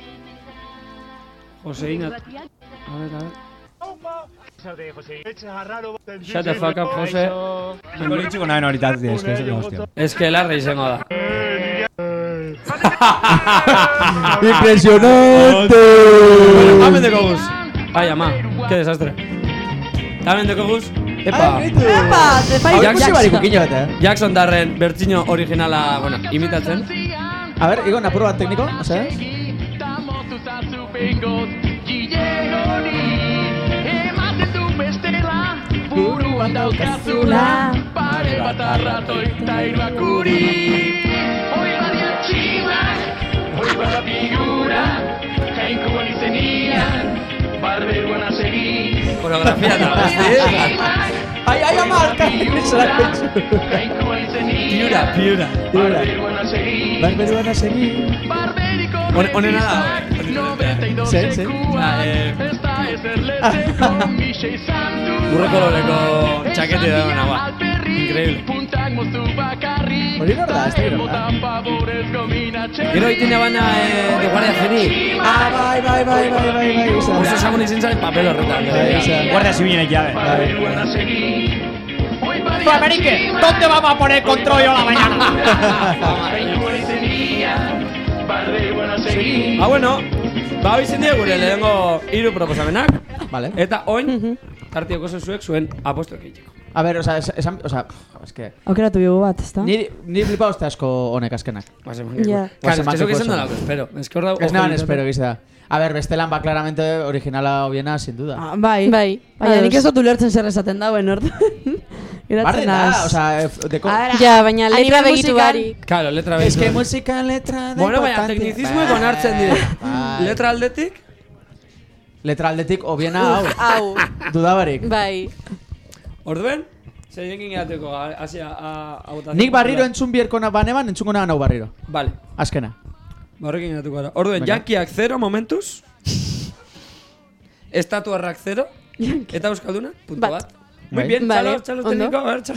Josein, at... A ver, a ver. Shut the fuck up, Jose. Hori txiko nahen hori tazti, ez que ez da hostia. Ez que larra izango da. Impresionante. Bueno, hemen deko guz. Ai, ama, que desastre. Hemen deko guz. Epa. Epa, te fai Jackson- Jackson bariko kiño bat, eh? Jackson Darren bertzino originala, bueno, imitatzen. A ver, Igon, apuro bat tekniko, o sea. Buruan daukazula pare bat arratoi eta irmakuri. Hoi badia tximak, hoi bada figura, jainkoan izenian, barberuan asegi. Coreografia da, besti. Ai, ai, amarka. Jainkoan izenian, Piura, piura. barberuan asegi. Barberuan a seguir. Barberiko Hone- honena da. noventa y dos Sí, sí. lekuan, Eh. ez da ezer letzeko, mixe izan du. Urreko loreko txakete da dena, ba. Increíble. Puntak mozu bakarrik. Hori nor da, ez da gero, Botan favorez gominatzen. Gero egiten bana eh, de guardia civil. Ah, bai, bai, bai, bai, bai, bai, Oso bai. esagun izin zaren papel horretan. Bai, eh. esa. Guardia Zibilenek jabe. Barberuan a seguir. Hoy varía Amérique, ¿dónde vamos a poner control hoy a la mañana? Jainkoan izenian, barberuan a seguir. Ah, bueno, ba, hoi zindia gure lehengo hiru proposamenak. Vale. Eta oin, tartioko zuek zuen apostoak egiteko. A ver, o sea, es- esan, o sea, es que... Aukeratu bigu bat, ezta? Ni, ni flipa uste asko honek azkenak. Bazen, Ja. Claro, es que Guasemanteko eso que izan oso. da, espero. Es que hor dago... Ez neban espero gizda. A ver, bestelan ba claramente originala hobiena, sin duda. Ah, bai. Bai. Baina Ados. nik ez dut ulertzen zer esaten dauen orduan. Barre Geratzen da, naz. o sea, de co- Ara. Ja, baina A letra nivel begitu musical- barik. Claro, letra Es que behitu. música, letra... da Bueno, baina importante. teknizismoek Bai. onartzen dire. Bai. Letra aldetik, Letra aldetik hobiena hau. Hau. Dudabarik. Bai. orduen, zeiekin gehateko, hasi a botatzen. Nik barriro entzun bierko na baneban, entzungo nahan hau barriro. Vale, Azkena. barrekin gehateko gara. Orduen, Venga. Yankiak zero momentuz, Estatuarrak zero, eta Euskalduna, punto Bat. bat. Muy bien, Vale, chalo, chalo ondo. técnico, a ver, chalo.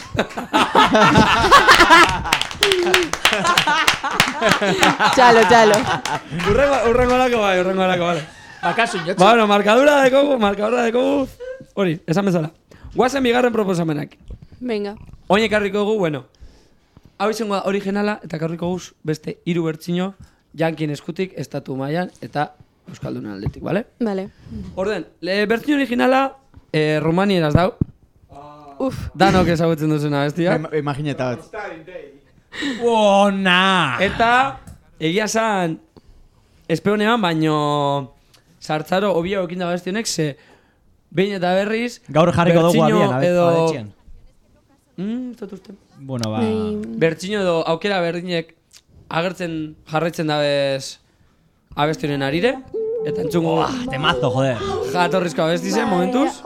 Txalo, txalo. Urrengo, urrengo lako bai, urrengo lako, vale. Bakasun jotzu. Bueno, markadura de kogu, markadura de kogu. Hori, esan bezala. Guazen bigarren proposamenak. Venga. Oin ekarriko gu, bueno. Hau izango da originala eta ekarriko guz beste hiru bertsino jankien eskutik, estatu mailan eta euskaldunen aldetik, bale? Vale. Orden, le bertsino originala eh, romanieraz dau. Uf. Danok ezagutzen duzuna bestia. Im- Imagineta bat. Ona! Eta egia san espeonean, baino sartzaro obio ekin da besti honek, ze behin eta berriz Gaur jarriko dugu bertsino abian, abe- edo... adetxean. Mm, ez dut uste. Bueno, ba... Bertsino edo aukera berdinek agertzen jarraitzen dabez abestionen arire. Eta entzungo Temazo, joder. jatorrizko abesti zen, momentuz.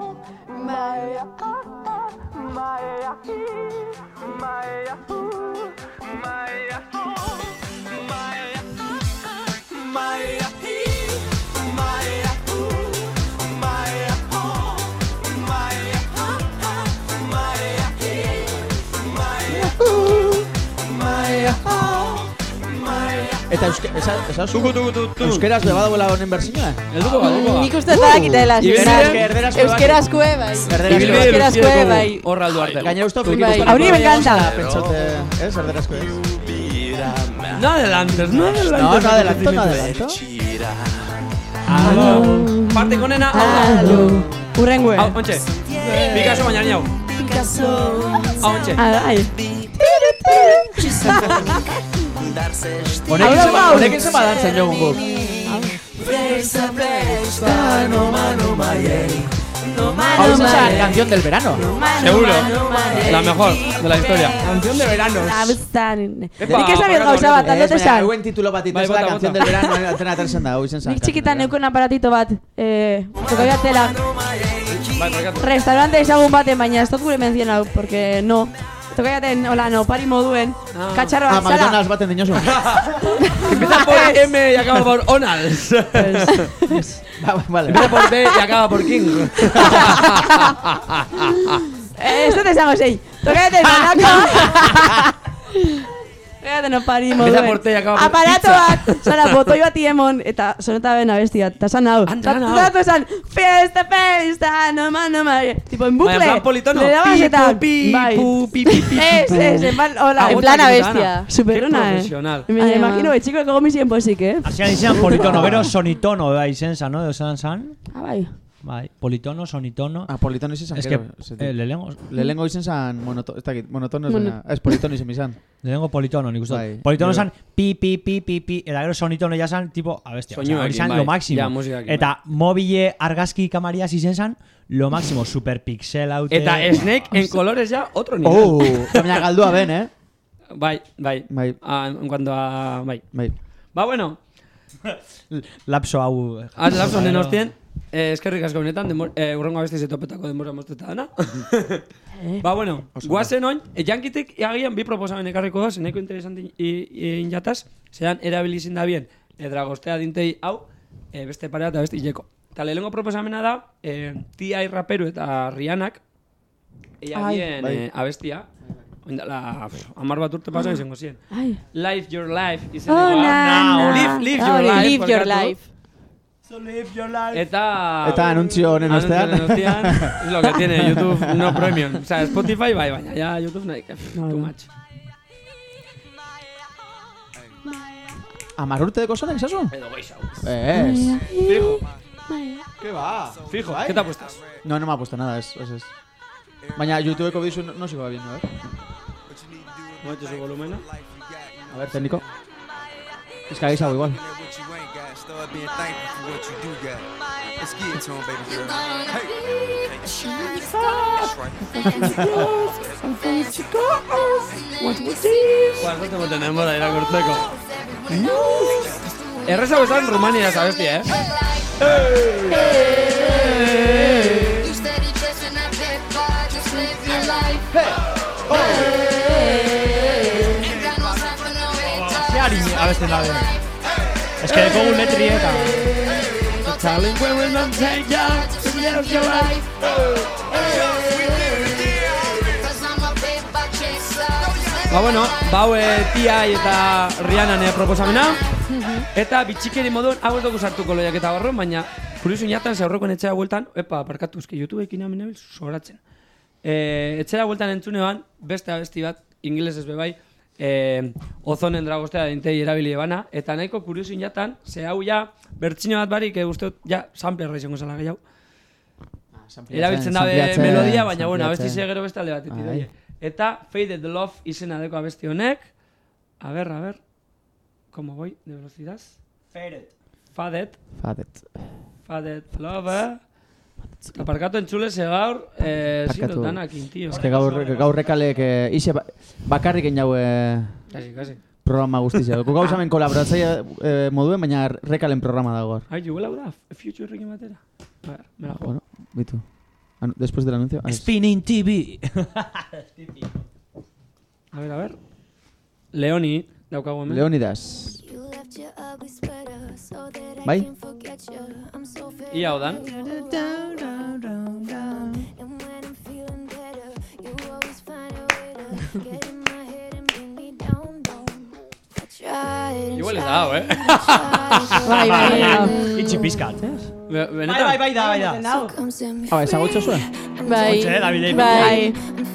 Eta euske... Esa, esa Tuku, tuku, tuku, tuku. Euskeraz beba dagoela honen berzinoa? Helduko ba, helduko ba. Nik uste ez badakitela. Ibilbide- Euskarazkoe bai. Erderazkoe Ibilbide Euskarazkoe luzieko bai. horra aldu arte. Gaina usto Bai. friki Auri me encanta. Pentsote... Ez, erderazko ez. No adelantes, no adelantes. No, no adelanto, no adelanto. Parte konena, hau da. Alo. Urrengue. Hau, ontxe. Picasso baina ni hau. Hau, ontxe. Ai. Honekin Hau da, zema, hau. honekin zema dantzen jogun guk. Hau es esa canción del verano. Seguro. La mejor de la historia. Canción de verano. Abestan. Epa, Nik esan barkatu, gauza bat, Ez, aldote baina esan. euen titulo bat Bai, itez bota, la canción bota. del verano, antena aterzen da, hau izen zen. Nik txikitan neuken aparatito bat, eh, tokabiatela, Bai, barkatu. restaurante ezagun baten, baina ez dut gure menzion hau, porque no. Tokabiaten, hola, no, pari moduen, katxarro Ah, bat zala. McDonald's baten dinosu. Empieza por M y acaba por Onals. Va, Vale. Empieza por B y acaba por King. Eh, ez dut esango zei. Tokabiaten, nanako. Tokabiaten, no, pari moduen. Empieza por T y acaba por Aparato pizza. bat, zara, botoi bat emon, eta soneta ben abesti bat, eta zan hau. Anda, anda, hau. Zatu esan, fiesta, fiesta, no ma, no ma, tipo en bucle. Baina, en plan politono. Le dabas Pi, eta, pu, pi, bai. pu, pi, pi, pi, Ez, pu. ez, en plan, hola, Ah, en gusta plan que abestia. gana. Superona, Qué eh. profesional. Me Ai, imagino ama. que chico como misien posik, eh. Hasian izan politono, gero sonitono, bai, izen zan, no? Esan zan, Ah, bai. bai, politono, sonitono. Ah, politono izen zan. Es que, eh, lehengo, Lehengo izen zan monotono, ez dakit, monotono ez Mono- baina, ez politono izen izan. lehengo politono, nik uste. Bai. Politono Gero- zan, pi, pi, pi, pi, pi, eta gero sonitono ya zan, tipo, abestia. O sea, Soinuekin, hori zan bai. lo máximo. Ja, musikakin, Eta mobile argazki kamariaz izen zan, lo máximo, super pixel haute. Eta Snake en colores ya otro nivel. Oh, baina galdua ben, eh? Bai, bai. Bai. Ah, en cuanto a... Bai. Bai. Ba, bueno. Lapso hau. Az lapso honen ostien. Eh, eskerrik asko honetan, denbor- eh, urrengo abesti zetopetako denbora mosteta dana. Ba, bueno, guazen oin, e, jankitik agian bi proposamen ekarriko da, zeneko interesanti injataz, zean erabilizin da bien, e, dragostea dintei hau, e, beste parea eta beste hileko. Eta lehenengo proposamena da, e, T I raperu eta Rihannak, ea Ai. bien Bai. e, abestia, oindala, amar bat urte paso izango ziren. Ai. Live your life Oh, izeneko. na, na. Live, live your Hori, life. Live your barkatu. life. So live your life. Eta... Eta anuntzio honen Anuntzio ostean. honen ostean, es lo que tiene YouTube no premium. O sea, Spotify bai, baina ya YouTube nahi, too much. Amar urte deko zonek, zazu? Edo gehiago. Ez. Fijo, ¿Qué va? fijo. Bai? ¿Qué te apuestas? No, no me ha puesto nada, es, es, es. Baina YouTubeko bizu no, no sigo va bien, a ver. Muecho su volumen. A ver, técnico. Es que habéis algo igual. Start being thankful for what you do got. Let's get it to him, baby girl. Hey. That's right. Cuarto te tenemos de irakurtzeko. Erreza bezan Rumania esa bestia, eh? Zeari abesten da bene. Ez que dekogu letri eta... Telling women don't take ya to the end of your life. Ba, bueno, bau e, T I eta Rihanna ne proposamena. Eta bitxikeri moduen, hau ez dugu sartuko loiak eta barron, baina kuriosu inatan, ze horrekoen etxera bueltan, epa, parkatu, eski YouTubeekin hamen nabil, sobratzen. E, etxera bueltan entzunean, beste abesti bat, ingelesez bebai, e, ozonen dragostea dintei erabili ebana, eta nahiko kuriosu inatan, ze hau ja, bertxino bat barik, e, uste ja, samplerra izango zala gehiago. Erabiltzen dabe melodia, baina, bueno, abesti ze gero beste alde batetik doie. Eta Faded Love izena deko abesti honek. A ver, a ver. ¿Cómo voy de velocidad? Faded. Faded. Faded. Faded Love, eh? Eta parkatu entzule ze gaur, eh, zindu danakin, tío. Ez que gaur, gaur rekalek, eh, ixe ba, bakarrik egin eh, Kasi, kasi. programa guztizia. Gu gauz hemen kolaboratzaia eh, moduen, baina rekalen programa dago gaur. Ai, juguela da, Future Ricky Matera. A ver, me la juego. Bueno, bitu. Anu, después del anuncio. Ah, Spinning T V. A ver, a ver. Leoni, daukagu hemen. Leonidas. Bai? Ia odan. Igual ez da hau, eh? Bai, bai. Itxi pizkat, eh? Benetan? Bai, bai, da, bai, da. Ah, ezagutza zuen? Bai. Hortxe, Davidei. Bai.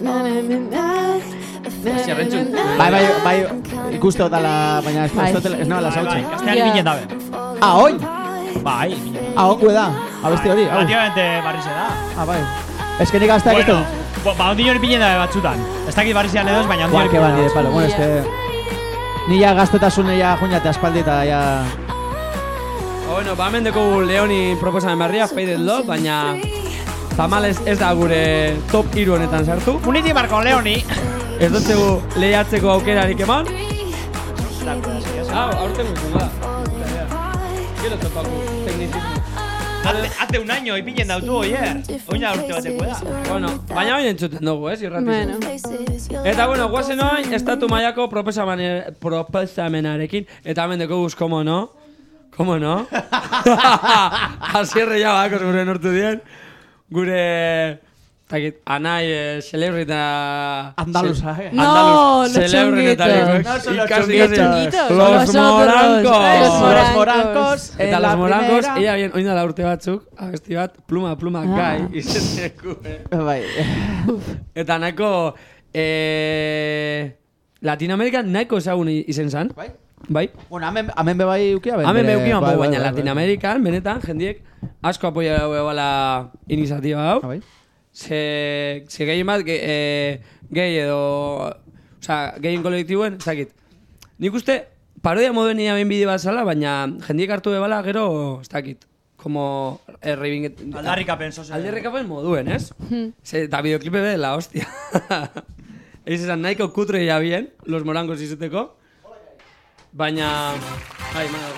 Hostia, bentzun. Bai, bai, bai, ikuste dela, baina ez Bai. ez nabela Bai, bai, zautzen. kastean Ja. ibinen dabe. Ah, oi? Bai, Ah, ongue da, abesti hori. Hau. relativamente barrize da. Ah, bai. Ez que nik gazteak ez Bueno, du. bo- ba, ondino ibinen dabe batzutan. Ez dakit barrizean edoz, baina ondino Guau, que ban, ibinen nire dabe. palo. Bueno, es que... Ni ja gaztetasune ja juñate aspaldi eta ja... Bueno, ba hemen dekogu Leoni proposamen berria, Faded Love, baina tamalez ez da gure top hiru honetan sartu. Unity Marco Leoni. Ez dutzegu lehiatzeko aukerarik eman. Ah, aurten guztu da. Gero topaku, teknizismo. Hace, hace un año ipinen dautu, oier. Oina urte bateko da. Bueno, baina baina entzuten dugu, ez, irratiz. Bueno. Eta, bueno, guazen hoy, estatu mailako proposamane- proposamenarekin. Eta hemen dekoguz, komo no? Komo no? Asierre ja bako gure nortu dien. Gure... Takit, anai, eh, celebrita... Andaluza, eh? No, los celebritatarikoek. No son los Ikasi, chunguitos. ikasi. Los Los morancos. Los morancos. Eta en los la morancos, primera. ella bien, oin dala urte batzuk, abesti bat, pluma, pluma, gai, izeneku, eh. Bai. Eta nahiko, eh, Latinoamerikan nahiko ezagun izen zan. Bai? Bai. Bueno, hemen hemen be bai ukia ben. Hemen bere- beukian, bai, bai, baina bai, bai. Latinoamerikan, benetan, jendiek asko apoia bala iniziatiba hau. Ah, bai? Ze, ze gehien bat, ge, eh, gehi edo, oza, gehien kolektibuen, ez dakit. Nik uste, parodia moduen nire behin bide bat zala, baina jendiek hartu bebala gero, ez dakit, como erreibinget... Aldarrikapen zoze. Aldarrikapen moduen, ez? Ze, eta videoklipe be, la hostia. Ez esan nahiko kutre ya bien, los morancos izuteko. Baina... Ai, madre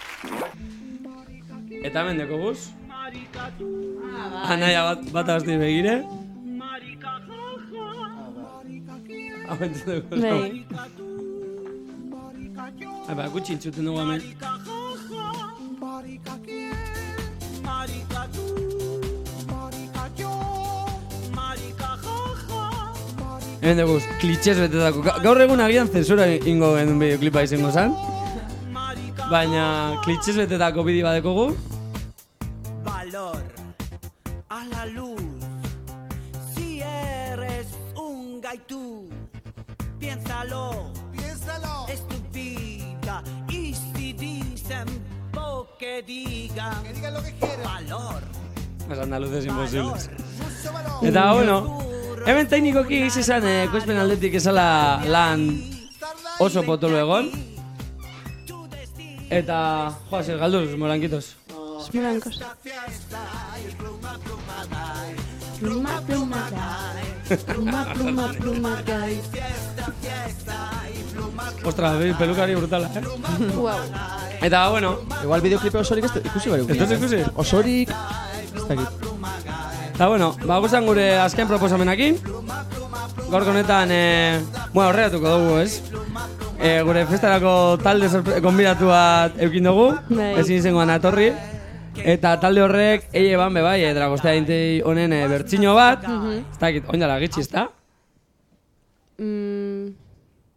mía. Eta hemen deko guz. Anaia bat, bat abasti begire. Hau entzun dugu. Bai. Ai, ba, gutxi entzuten dugu hemen. Hemen dugu, klitxez betetako. Ga- Gaur egun agian zensura ingo genuen bideoklipa izango zan. Baina klitxez betetako bide badekogu. Valor a la luz. Si eres un gaitú, piénsalo, piénsalo. Es tu vida. Y si dicen po que digan, que digan lo que quieran. Valor. Las andaluces imposibles. Eta, bueno, hemen teknikoki giz esan eh, koizpen aldetik esala lan oso potolo egon. Eta, joa, zer galduz, moranquitos. Los morancos. Pluma, pluma, gai. Pluma, pluma, pluma, gai. Ostra, be- pelukari brutala, eh? Wow. Eta, bueno, Igual videoklipe osorik ez ikusi bari. ez dut ikusi? Osorik... Ez dakit. Eta, bueno, ba, guztan gure azken proposamenakin. Gaurko honetan, eh, bueno, horregatuko dugu, ez? Eh, gure festarako talde sorpre- gonbidatu bat eukin dugu, Bai. ezin izangoan atorri. Eta talde horrek, eie ban be bai, eh, Dragostea Dintei honen eh, bertsino bat. Ez dakit, oindala gitxi, ezta? Mm,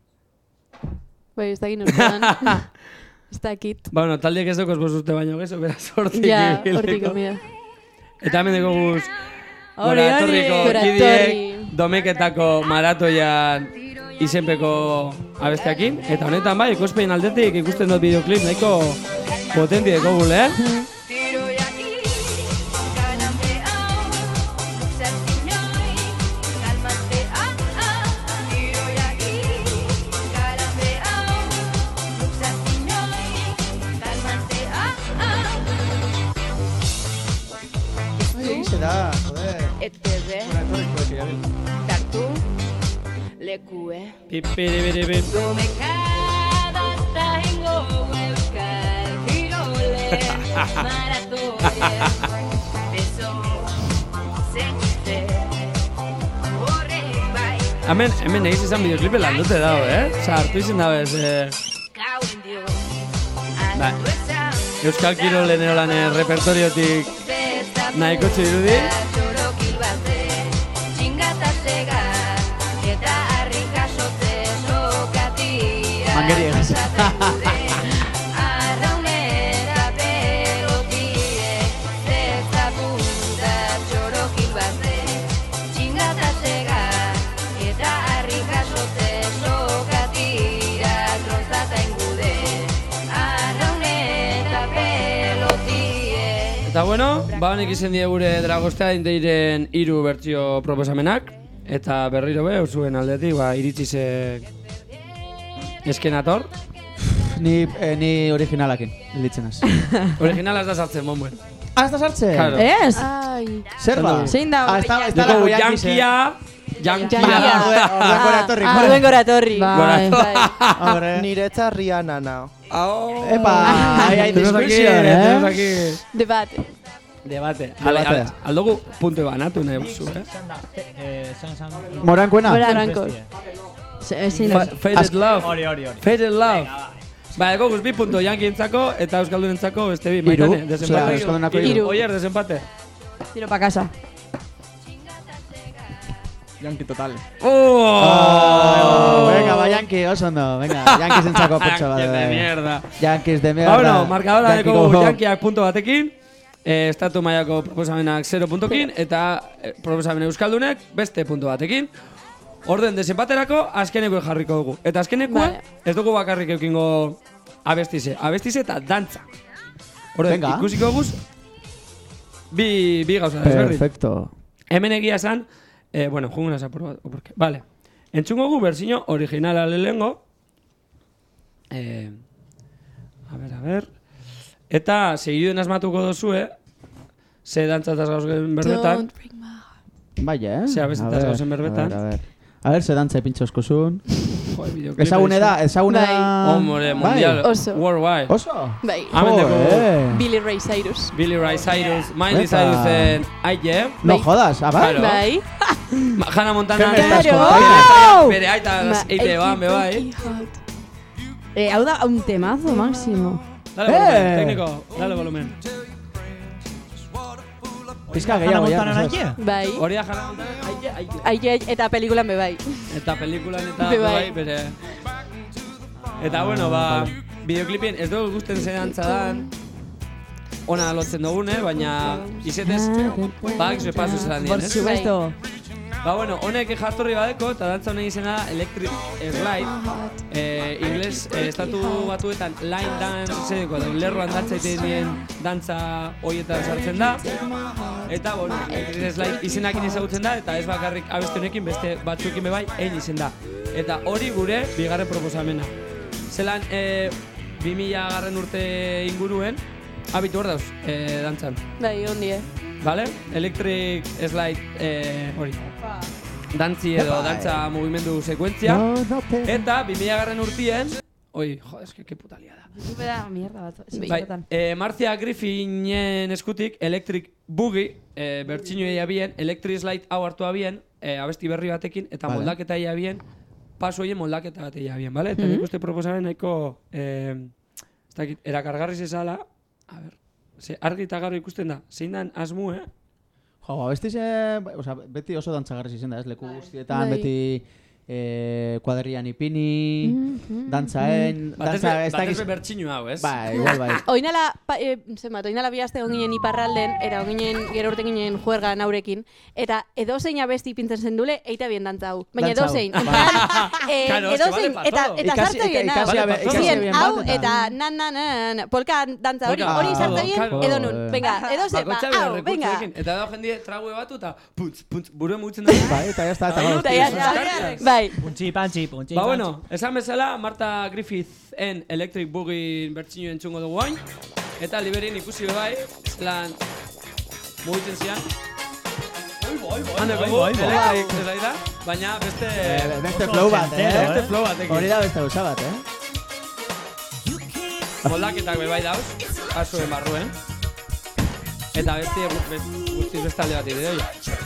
Bai, ez dakit nortan. Ez dakit. Bueno, taldiek ez dokos bost urte baino gezo, beraz hortik Ja, ibileko. hortik omida. Eta hemen dugu guz, Hori, gora hori. etorriko Gora kidiek, etorri. domeketako maratoian izenpeko abesteakin. Eta honetan bai, ikuspein aldetik ikusten dut videoklip nahiko potenti deko gule, eh? Da, joder. E T V, Tartu, Lekue. Pipiribiribi. Domekada eta ingo euskal kirole maratoia. Beso, zentze, horrek bai. Hemen, hemen egiz izan videoklipe landute dago, eh? Osa, hartu izan dago ez, eh... Gauen dio, Ba, altu ezan. Euskal Kirolen erolanen repertoriotik nahiko txirudi. Txorokil bate, txingata zega, eta harri jasotze sokatira. Mangeri egaz. Arraunera pelotie, zertzapunta txorokil bate, txingata zega, eta harri jasotze sokatira, tronzata ingude. Arraunera pelotie. Eta bueno, ba honek izen die gure Dragostea indeiren hiru bertsio proposamenak. Eta berriro be, zuen aldetik, ba, iritzizek eskenator. Ni, eh, ni originalakin, gelditzen az. Originala ez da sartzen, bonbuen. Ah, ez da sartzen? Claro. Ez? Ai. Zer ba? Zein da? Ah, ez da, ez da Dugu lago yankiz, eh? Yankia, Yankia. Yankia. Orduan gora etorri. Ah, Orduen gora etorri. Bai, bai. Hombre. Niretza Rihanna. Oh. Epa, ahí hay Tenemos aquí, discusión, tenemos eh? aquí. Debate. Debate. Debate. Ale, al, aldugu puntu banatu nahi buzu, eh? Morankoena? Morankos. Zein Fa- da? Faded Love. Hori, hori, hori. Faded Love. Ba, ego guzbi punto Yankientzako eta Euskaldunentzako beste bi. Hiru. Maitane, desempate. Osea, Euskaldunako hiru. Hiru. Oier, desempate. Tiro pa casa. Yanki total. Oh! Venga, ba, Yanki, oso ondo. Venga, Yankiz entzako potxo bat. Yankees de mierda. Yankiz de mierda. Ba, bueno, markadora Yankiko deko go. Yankiak punto batekin, eh, estatu mailako proposamenak zero puntokin, eta eh, proposamen euskaldunek beste punto batekin. Orden desempaterako azkeneko jarriko dugu. Eta azkeneko Vale. ez dugu bakarrik eukingo abestize. Abestize eta dantza. Orden, Venga. ikusiko guz, bi, bi gauza desberdin. Perfecto. Hemen egia esan, eh, bueno, junguna zapur bat, oporke. Vale. Entzungo gu berzino originala lehengo. Eh, a ver, a ver. Eta segiduen asmatuko dozue, ze dantzataz gauzen berbetan. Don't break my heart. Bai, eh? Ze abestetaz A ver, gauzen berbetan. A ver, a ver. A ver, ze dantza ipintxo eskuzun. Joder, videoclipa Ezagune da, ezagune Bai. da... Hombre, mundial, Oso. worldwide. Oso? Bai. Hemen dugu Joder. Billy Ray Cyrus. Billy Ray Cyrus, Miley Epa. Cyrusen Aie, No Bai. jodas, ah, bai? Claro. Bai. Ma- Hannah Montana, ¿Qué me estás Miley contando? Cyrus, bere aita Ma- eite ban, be bai. Achy Hot. Eh, hau da un temazo, Máximo. Dale volumen, Eh. técnico, dale volumen. Pizka Hannah gehiago, Montana ja. nahi? Bai. Hori da Hannah Montana, Aie, Aie. Ai, ai, eta pelikulan be bai. Eta pelikulan eta Be bai, bai. bere. Eta bueno, ba, videoklipien ez dugu gusten zen dantza dan. Ona lotzen dugune, baina izetez, bak zue pasu zelan dien, Por ez? supuesto. Ba, bueno, honek jartorri badeko, eta dantza honek izena da Electric Slide. Eh, ingles, eh, estatu batuetan line dance zedeko, da lerroan dantza egiten dien dantza horietan sartzen da. Eta, bueno, Electric Slide izenakin ezagutzen da, eta ez bakarrik abeste honekin beste batzuekin bebai egin izen da. Eta hori gure bigarren proposamena. Zelan, eh, bi mila garren urte inguruen, abitu hor dauz, eh, dantzan. Bai, ondie. Vale? Electric Slide, eh, hori. Dantzi edo dantza mugimendu sekuentzia. No, no te... Eta bi mila garren urtien, oi, joder, eske, que puta liada. YouTube da mierda bat. Bai, eh, Marcia Griffinen eskutik Electric Boogie, eh, bertxinu eia bien, Electric Slide hau hartu abien, eh, abesti berri batekin, eta Vale. moldaketa eia bien, paso hoien moldaketa bat eia bien, vale? Eta nik uste proposamen nahiko, eh, ez dakit, erakargarriz ezala, a ber, ze argi eta garro ikusten da, zein dan asmu, eh? Jo, abestiz, eh, o sea, beti oso dantzagarriz izen da, ez leku guztietan, Bai. beti eh, kuadrian ipini, dantzaen, dantza ez dakiz... Batez bertxinu hau, ez? Ba, igual bai. Oinala, pa, e, zenbat, oinala bihazte ginen iparralden, eta ginen, gero urte ginen juerga naurekin, eta edozein abesti pintzen zendule, eita bien dantza hau. Baina Dantza hau. edozein. Bai. eh, Claro, es que edozein, vale pa eta, todo. eta Ikasi- sartze bien, ikasi- hau. ikasi Zien, bien hau, bat, eta- eta nan, nan, nan, polka dantza hori, Polka, hori ah, sartze bien, claro. edo nun. Venga, edozein, ba, Bakoitza bere hau, venga. rekurtsoekin. Eta da jendie trague batu eta puntz, puntz, buruen mugitzen da. Bai, eta ya está, eta Bai, gaur. Eta ya está. Bai. Puntxi, pantxi, puntxi, Ba, bueno, esan bezala, Marta Griffith en Electric Boogie bertxinu entzungo dugu hain. Eta liberin ikusi bebai, lan mugitzen zian. Hande bai, dugu, bai, bai. Electric ez da, baina beste... Eh, Beste Oso flow bat, ochentero, eh? Beste flow batekin. Hori da beste gauza bat, eh? Moldaketak bebai dauz, pasuen barruen. Eta beste guztiz beste alde bat ideo.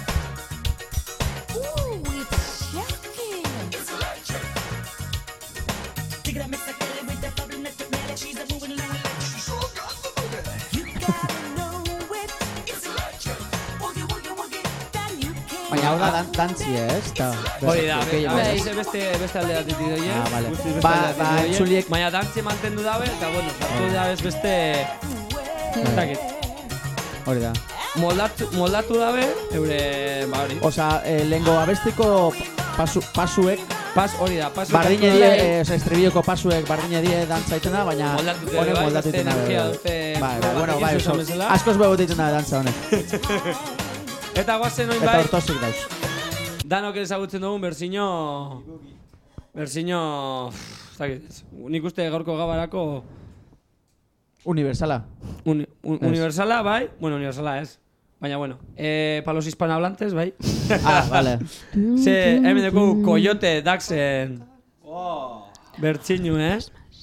Baina hau da dan, dantzi, ez? Ta, Hori da, okei, be- bai. beste, beste, beste alde bat ideo. Ah, vale. Guztiz beste Ba- alde bat ba, ideo. entzuliek- Baina dantzi mantendu dabe, eta bueno, sartu da bez beste... Ez dakit. Hori da. Moldatu, moldatu dabe, eure, ba hori. Osa, eh, lehengo abestiko pasu, pasuek, Pas hori da, pas bardine die, eh, osa, estribioko pasuek bardine die dantzaiten da, baina Moldatute honek bai, moldatu beste egiten da. energia bai, dute, bai. Bai, bai, bueno, batekin bai, zuzan oso, bezala. askoz begot egiten da dantza honek. Eta guazen oin Eta bai, ortosik dauz. danok ezagutzen dugun berzino... Berzino... Ez dakit, nik uste gaurko gabarako... Universala. Uni, un, Ez. universala, bai? Bueno, universala ez. Baina, bueno, eh, palos hispanohablantes, bai? Ah, vale. Ze, hemen dugu Coyote Daxen... Bertxinu, eh?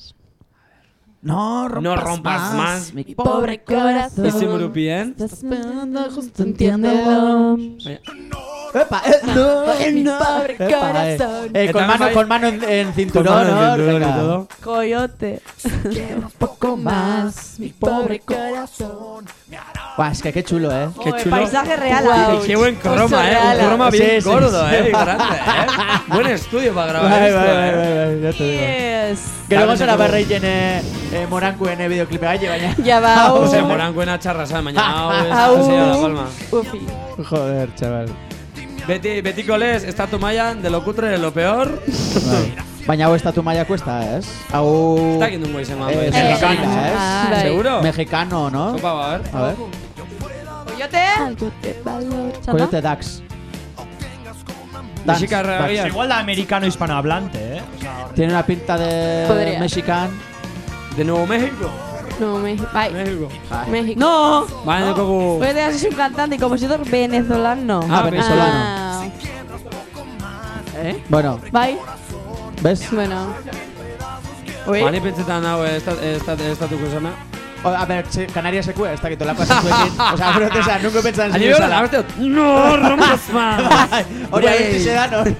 No No rompas más, mi Pobre corazón. Izimurupien. Estás esperando, justo entiéndelo. Baina, Epa, eh, no, Mi no. pobre Epa, eh. corazón. Eh, con Eta mano, bai- con mano en, en cinturón, Con mano en ¿no? cinturón y Venga. todo. Coyote. Un poco más, mi pobre corazón. Buah, es que qué chulo, eh. Qué Joder, chulo. Paisaje real. Guau. Qué buen croma, Oso eh. reala. Un croma bien Sí, sí, gordo, sí. eh. Grande, eh. Buen estudio para grabar Bai, esto, bai, bai, eh. bai, bai, ya te digo. Yes. Gero gozera Claro, berreiten eh, eh, morankuen eh, bideoklipe gaile, baina. Ja ba, hau. Ose, morankoena txarra zan, baina hau ez Hau. ez da la palma. Ufi. Joder, chaval. Beti, betiko lez, estatu mailan, de lo cutre, de lo peor. Bai. Baina hau estatu maila kuesta, ez? Hau... Ez dakit nungo izango. Eh, Eh, mexicana, ez? Ah, bai. ¿Seguro? Mexicano, ¿no? Opa, a ver. A ver. Coyote. Algo te valor. Coyote Dax. Dance, Mexikarra Dax. agian. Igual da americano hispanohablante, eh. O sea, Tiene una pinta de Podría. mexican. De Nuevo México. No, México. Bai, México. México. No. Vale, de coco. Puede ser un cantante y compositor venezolano. Ah, Ah, venezolano. Ah, ¿Eh? Bueno, bai, ¿ves? bueno. Bani pentsetan hau eh, estat- eh, estat- estatuko esana. O, a ver, se, Canarias sekue, ez dakit olako asekuekin. O sea, pero, o sea, nunca pentsan Ani behar, abeste dut, no, rompas más. Hori abesti zedan, hori.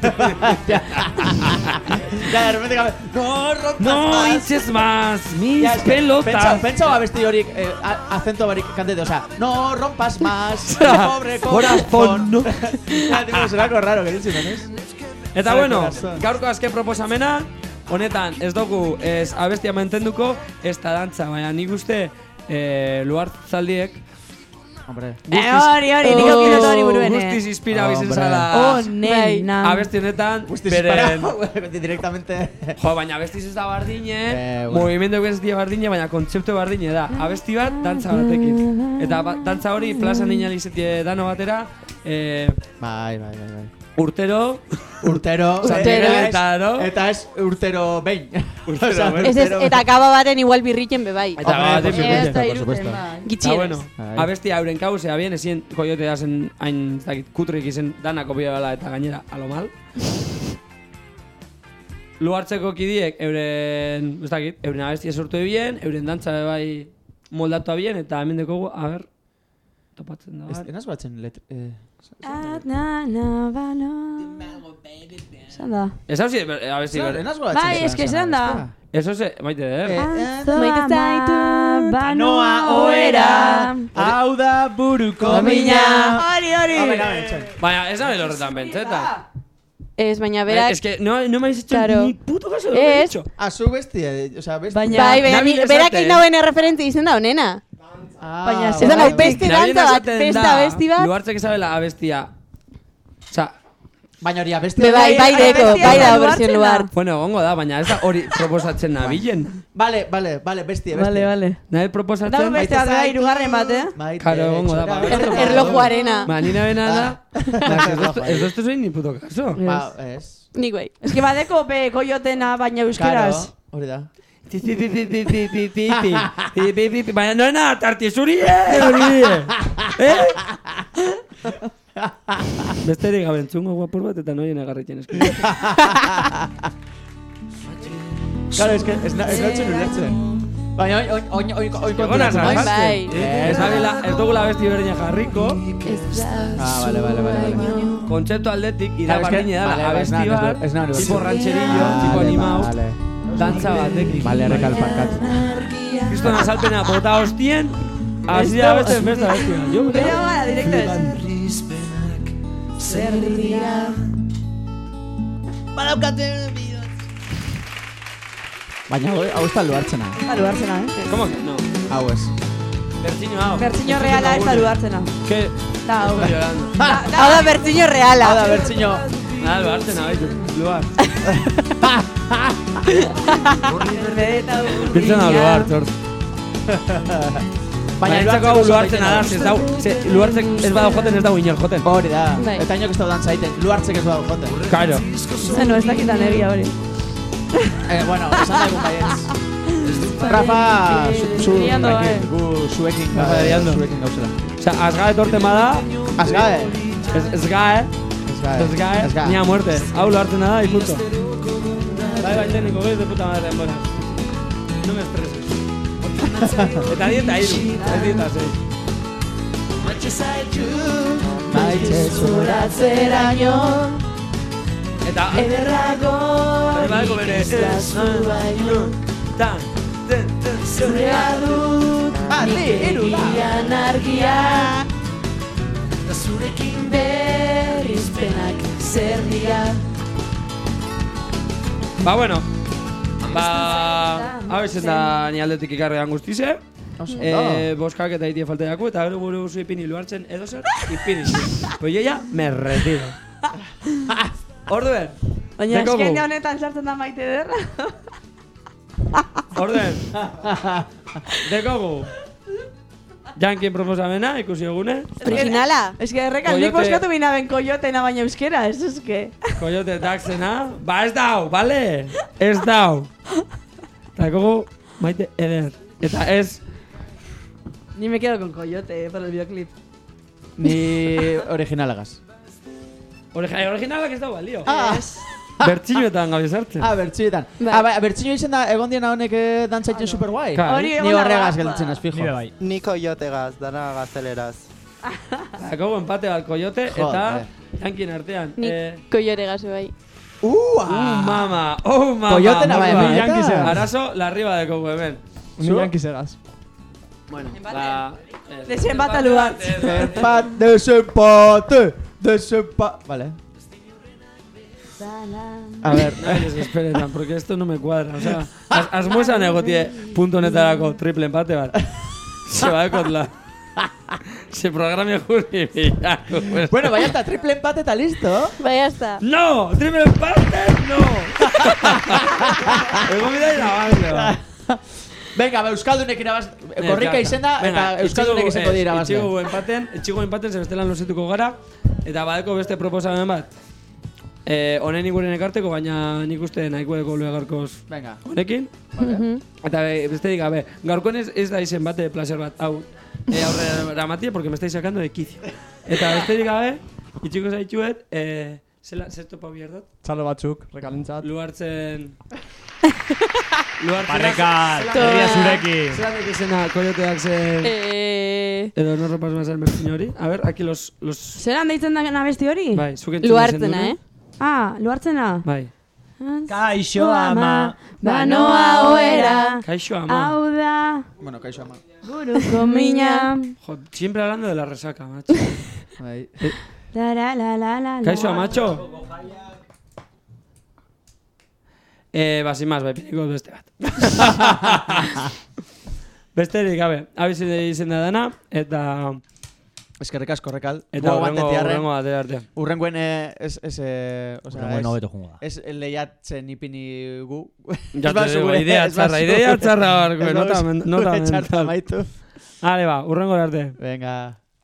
Ya, de repente gabe, no, rompas No más. hinches más, mis Ya, es que pelotas. Pentsa, pentsa abesti horik, eh, a- acento barik kantete, o sea, no rompas más, mi pobre corazón. Corazón. Ya, tipo, zelako raro, geriltzen, ¿no? Eta Ay, bueno, corazón. gaurko azken proposamena, honetan ez dugu ez abestia mantenduko, ez da dantza, baina nik uste eh, luartzaldiek Hombre. Eh, hori, hori, nik okino hori buruen, eh. guztiz inspira bizen Hombre. zala Oh, nena. abesti honetan, Guztiz beren... para, directamente. Jo, baina abestiz ez da bardine, Eh, bueno. movimendu ez dira bardine, baina kontzeptu bardine da. Abesti bat, dantza batekin. Eta ba, dantza hori plaza niña lizetie dano batera, eh, Bai, bai, bai, bai. urtero, Urtero, Urtero. eh, Eta, no? Eta ez urtero behin. Urtero O sea, behin. Ez ez, urtero eta akaba baten igual birritzen bebai. Eta Hombre, baten por birritzen. Ez da por supuesto. iruten, Eta bai. Gitxienez. bueno, Bai. abesti hauren kauzea bien, ezin koyote zen hain, ez dakit, kutrik izen dana kopio bala eta gainera, alo mal. Luartzeko kidiek euren, ez dakit, euren abestia sortu ebien, euren dantza be bai moldatu bien, eta hemen dekogu, a ber, topatzen da, Ez- bar. Enaz batzen let... Eh, Ah, na, na, ba, no. Zan da. Ez hau zi, abesti ber. enaz batzen. Bai, eske zan da. Ez hau ze, maite, eh? Maite zaitu, Banoa ohera, hau da buruko mina. Hori, hori. Hombre, gabe, etxai. Baina, ez da horretan bentzeta. Ez, baina berak... Es que no, no me habéis hecho Claro. ni puto caso de lo que he Ez. dicho. A su bestia, o sea, bestia. Baina- Bai, baina Nabil ni- esate. berak egin dauen erreferentzia izen da honena. Ah, Baina Ez da, bai. beste Nabilen dantza bat, esaten beste da, abesti bat. Luartzek sabela abestia. Osea, Baina hori abestia. Be bai, bai deko, abestia bai da da versión luartzena. luar. bueno, egongo da, baina ez da hori proposatzen nabilen. Vale, vale, vale, bestia, bestia. Vale, vale. Nahi Dago proposatzen... beste bat da, irugarren bat, eh? Maite, Karo, egongo da, ba. txora. Er- erlojuarena. Ba, nina bena da... ba, ez doztu- Ez doztu zein ni puto kaso. Ba, ez. Nik bai. Ez que badeko be koiotena baina euskeraz. Karo, hori da. Ti, ti, ti, ti, ti, ti, ti, ti, ti, ti, ti, ti, ti. Baina noena, tarti zuri, eh, hori. Eh? Besterik gabe entzungo guapur bat eta noien agarritzen eskin. Claro, es que ez na- ez nautzen ulertzen. Baina oin, oin, oin, oin, oin, Egona konturatu naiz. bai. Ez dagila, ez dugula besti berdina jarriko. Ah, vale, vale, vale, vale. Kontzeptu aldetik, Claro, ira es que- bardine vale, dala, vale, abesti ez na- bat, ez na- ez na- tipo rancherillo, tipo Vale, animau, vale. dantza batekin. Vale, rekalparkatu. Kriston azalpena bota hostien, hasi da beste beste bestia. Jo, Bera gara, direkto ez. Baina hau hau ez da luartzena. Da luartzena, eh? ¿Cómo que no? Hau ez. Bertziño hau. Bertziño reala ez da luartzena. Que Da, hau. estoy llorando. Hau da bertziño reala. Hau da, bertziño. Nada, lo hartzen abaitu, lugar. Biltzen hau lugar, tort. Baina entzako hau luartzen adaz, ez dau, ze, luartzek ez badau joten ez dau inor joten. Hori da. Bai. Eta inok ez da dantza egiten. Luartzek ez badu joten. Karo. Zeno, ez dakitan egia hori. Eh, bueno, esan daigun baietz. Rafa, zu- zu, Liando, zuekin, eh. gu zuekin, Rafa, liando. zuekin gauzela. Osa, azga etorten bada, Azgae. ez, ez gae, Azgae. ez gae, Azgae. ni a muerte. Hau luartzen da, y punto. Bai, bai, tekniko, goiz de puta madre denbora. No me estreses. Eta dieta hiru, ez dieta zei. Maite zoratzeraino. Eta... Bai, badeko bere... Tan, ten, ten, ten. Ah, ti, hiru da. argia da zurekin berrizpenak zer dira. Ba, bueno. Ba... Hau izen da ni aldetik ikarrean guztize. Eh, boskak eta itie falta jaku, eta gero gure guzu ipini luartzen edo zer, ipini. Pues yo ya me retiro. Orduen. Baina dekogu. eskene honetan sartzen da maite derra. Orden. Dekogu. Jankien proposamena, ikusi egune. Originala. Ez que errekal nik Coyote- boskatu bina ben koiotena baina euskera, ez eske. Coyote taxena. Ba ez dau, bale? Ez dau. Dekogu maite eder. Eta ez... Ni me quedo con coyote eh, para el videoclip. Ni originalagaz. Origi- Originalak ez dau balio. Ah, Bertxinuetan gabe sartzen. ah bertxietan. Bai. Ah, bai, bertxio izan da egon diena honek eh, dantza egiten super guai. Claro. Hori Ni egon da horregaz ba. gelditzen ez, fijo. Nire bai. Ni koiotegaz, dana gazteleraz. Dekogu empate bat Coyote eta Joder. Jankien artean. Nik Eh, koiore gazu bai. Uh, Uh, mama, oh, mama. Coyotena bai, Mordoa. bai, Yankee eta. Arazo, larriba dekogu hemen. Ni jankizegaz. Bueno, ba... eh, Desempata lugar. Empat, desempate, desempate. Vale. A ver, No me desesperetan, porque esto no me cuadra. O sea, az, asmuesan egotie punto netarako triple empate bat. Se va de kotla. Se programe juri bilako. pues. bueno, vaya está, triple empate eta listo. Bai, hasta. ¡No! ¡Triple empate! ¡No! Ego bida irabazle, ba. Venga, ba, Euskaldunek irabaz... Korrika izena eta Euskaldunek izango dira irabazle. Itxigo empaten, itxigo empaten, ze bestelan losituko gara. Eta badeko beste proposamen bat. Eh, honen iguren ekarteko, baina nik uste nahiko deko lue garkoz Venga. honekin. Vale. Eta be, besterik gabe, gaurkoen ez, ez da izen bate placer bat, hau, e, aurrera matie, porque me estáis sacando de quicio. Eta besterik gabe, itxiko zaitxuet, e, zela, zer topa bierdot? Txalo batzuk, rekalentzat. Luartzen... Luartzen... Barrekal, Toa. herria zurekin. Zelan dik izena koioteak zen... Eh, Edo no ropas más el merciño hori. A ver, aquí los... los... Zeran deitzen da nabesti hori? Bai, zuk entzun luartzena, izendune. eh? Ah, luartzena. Bai. Kaixo ama. Banoa oera. Kaixo, ama. Hau da, Bueno, kaixo ama. buruko mina. Jo, siempre hablando de la resaca, macho. Bai. La la la la la. Kaixo, macho. Eh, basi maz, bai, piniko beste bat. Besterik, gabe, abizi izen da dana, eta... Eskerrik asko, Rekal. Eta urrengo, urrengo batera arte. Urrengoen, ez, ez, eh, o sea, Urrengoen hobeto jungo da. Ez lehiatzen ipini gu. Ja te digo, idea txarra, idea txarra barko, nota, nota, nota. Maitu. Ale, ba, urrengo arte. Venga.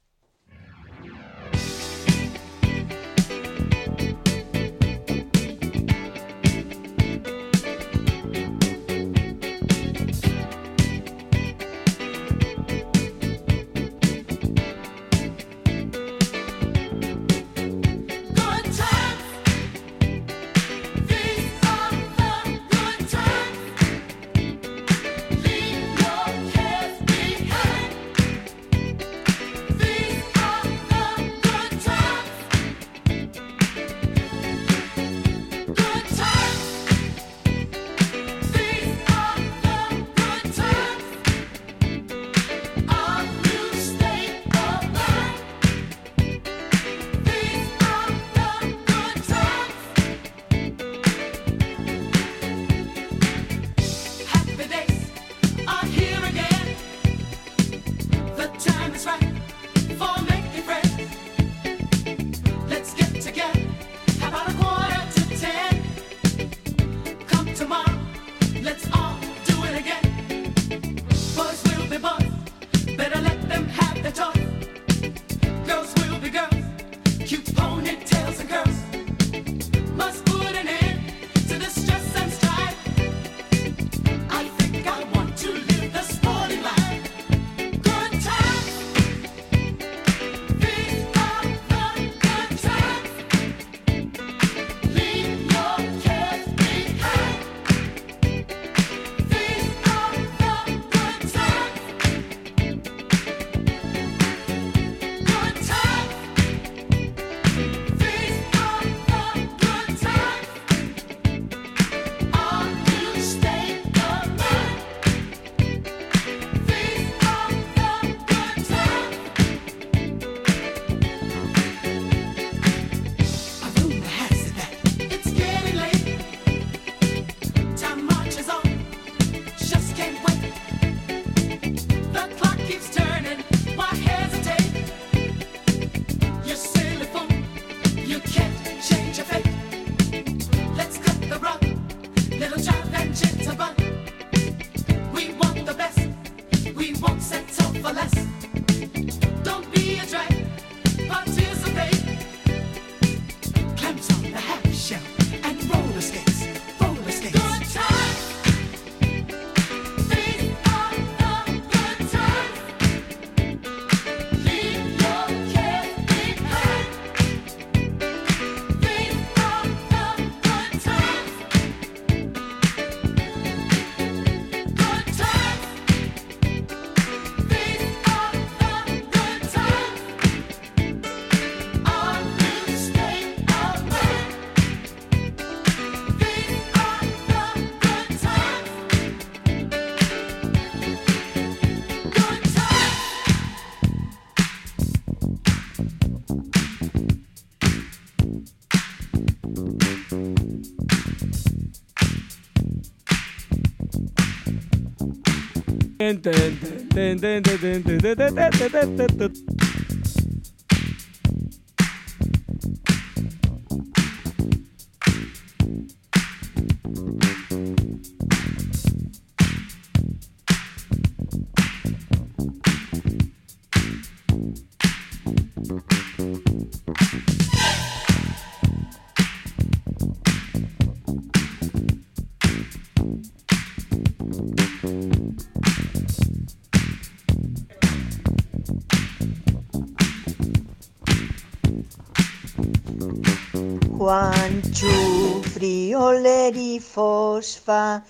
Juantxu, frioleri fosfa,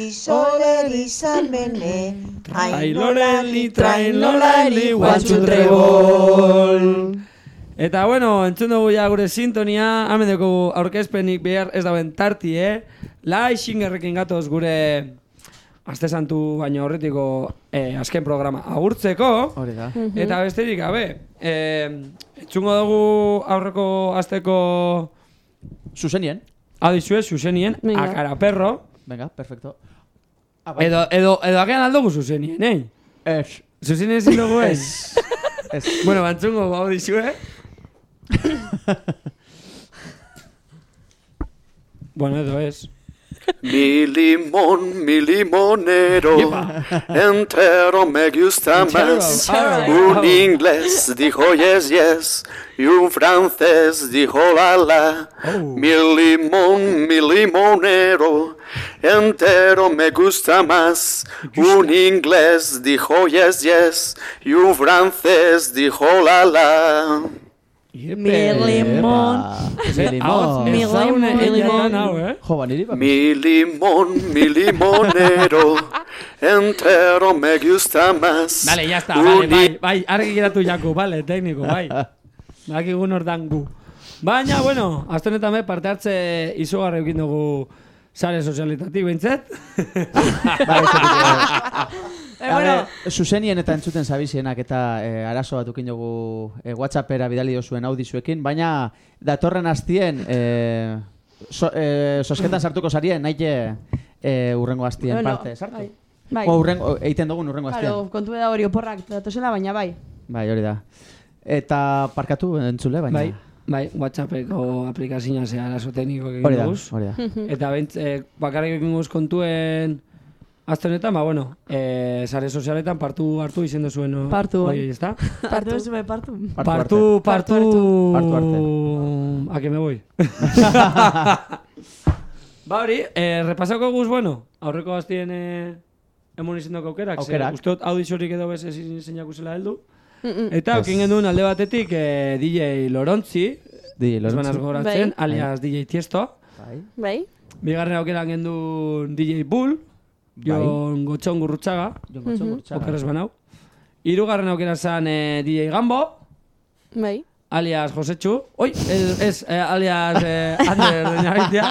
zizoleri zamene, trailoreli, trailoreli, guantxu trebol. Eta bueno, entzun dugu ja gure sintonia, hamen dugu aurkezpenik behar ez dauen tarti, eh? Lai xingerrekin gatoz gure Aste Santu baino horretiko eh, azken programa agurtzeko. Hori da. Eta besterik gabe, eh, entzungo dugu aurreko asteko Zuzenien. Adizue, zuzenien, Venga. Akara Perro. Venga, perfecto. Edo, edo, edo akean aldugu zuzenien, eh? Ez. Zuzenien ezin dugu ez? Ez. Bueno, bantzungo hau dizue. Bueno, edo ez. Mi limón, mi limonero, entero me gusta más. Un inglés dijo yes, yes, y un francés dijo la la. Mi limón, mi limonero, entero me gusta más. Un inglés dijo yes, yes, y un francés dijo la la. Mi limón. Mi limón. Mi limón. Mi limón. Jo, baniri ba. Mi limón, mi limonero, entero me gusta más. Vale, ya está, vale, bai, bai, argi geratu jaku, vale, tekniko, bai. Dakigun ordan gu. Baina, bueno, azte honetan be, parte hartze izugarri eukin dugu sare sozialitatik, behintzet. A ver, zuzenien eta entzuten zabizienak eta eh, arazo bat ukin dugu eh, WhatsAppera bidali dozuen audizuekin, baina datorren hastien eh, so, eh, sosketan sartuko sarien nahi eh, urrengo hastien Bueno, parte sartu. bai. Bai. O urrengo, eiten dugun urrengo hastien. Claro, kontu da hori oporrak datosela, baina bai. Bai, hori da. Eta parkatu entzule, baina... Bai, bai, WhatsAppeko aplikazioa zea arazo tekniko egin Hori da, duguz. hori da. Eta bentz, eh, bakarrik egin guz kontuen azte honetan, ba, bueno, eh, sare sozialetan partu hartu izen duzuen. No? Partu, bai. Oi, ezta? Partu ez be, partu. Partu, partu... Partu arte. A que me voy. Ba hori, eh, repasako guz, bueno, aurreko gaztien eh, emon izendoko aukerak. Aukerak. Uste dut audizorik edo bez ezin zeinak zela heldu. Mm-mm. Eta Ez. okin genduen alde batetik eh, D J Lorontzi, Di, ez banaz Lorenzo. gogoratzen, Bai. alias D J Tiesto. Bai. Bai. Bigarren aukeran genduen D J Bull, Jon Gotxon Gurrutxaga, Jon Gotxon Gurrutxaga. okerrez banau. Hirugarren aukera zan eh, D J Gambo, Bai. alias Josetxu. Oi, ez, ez eh, alias eh, Ander Doñabitia.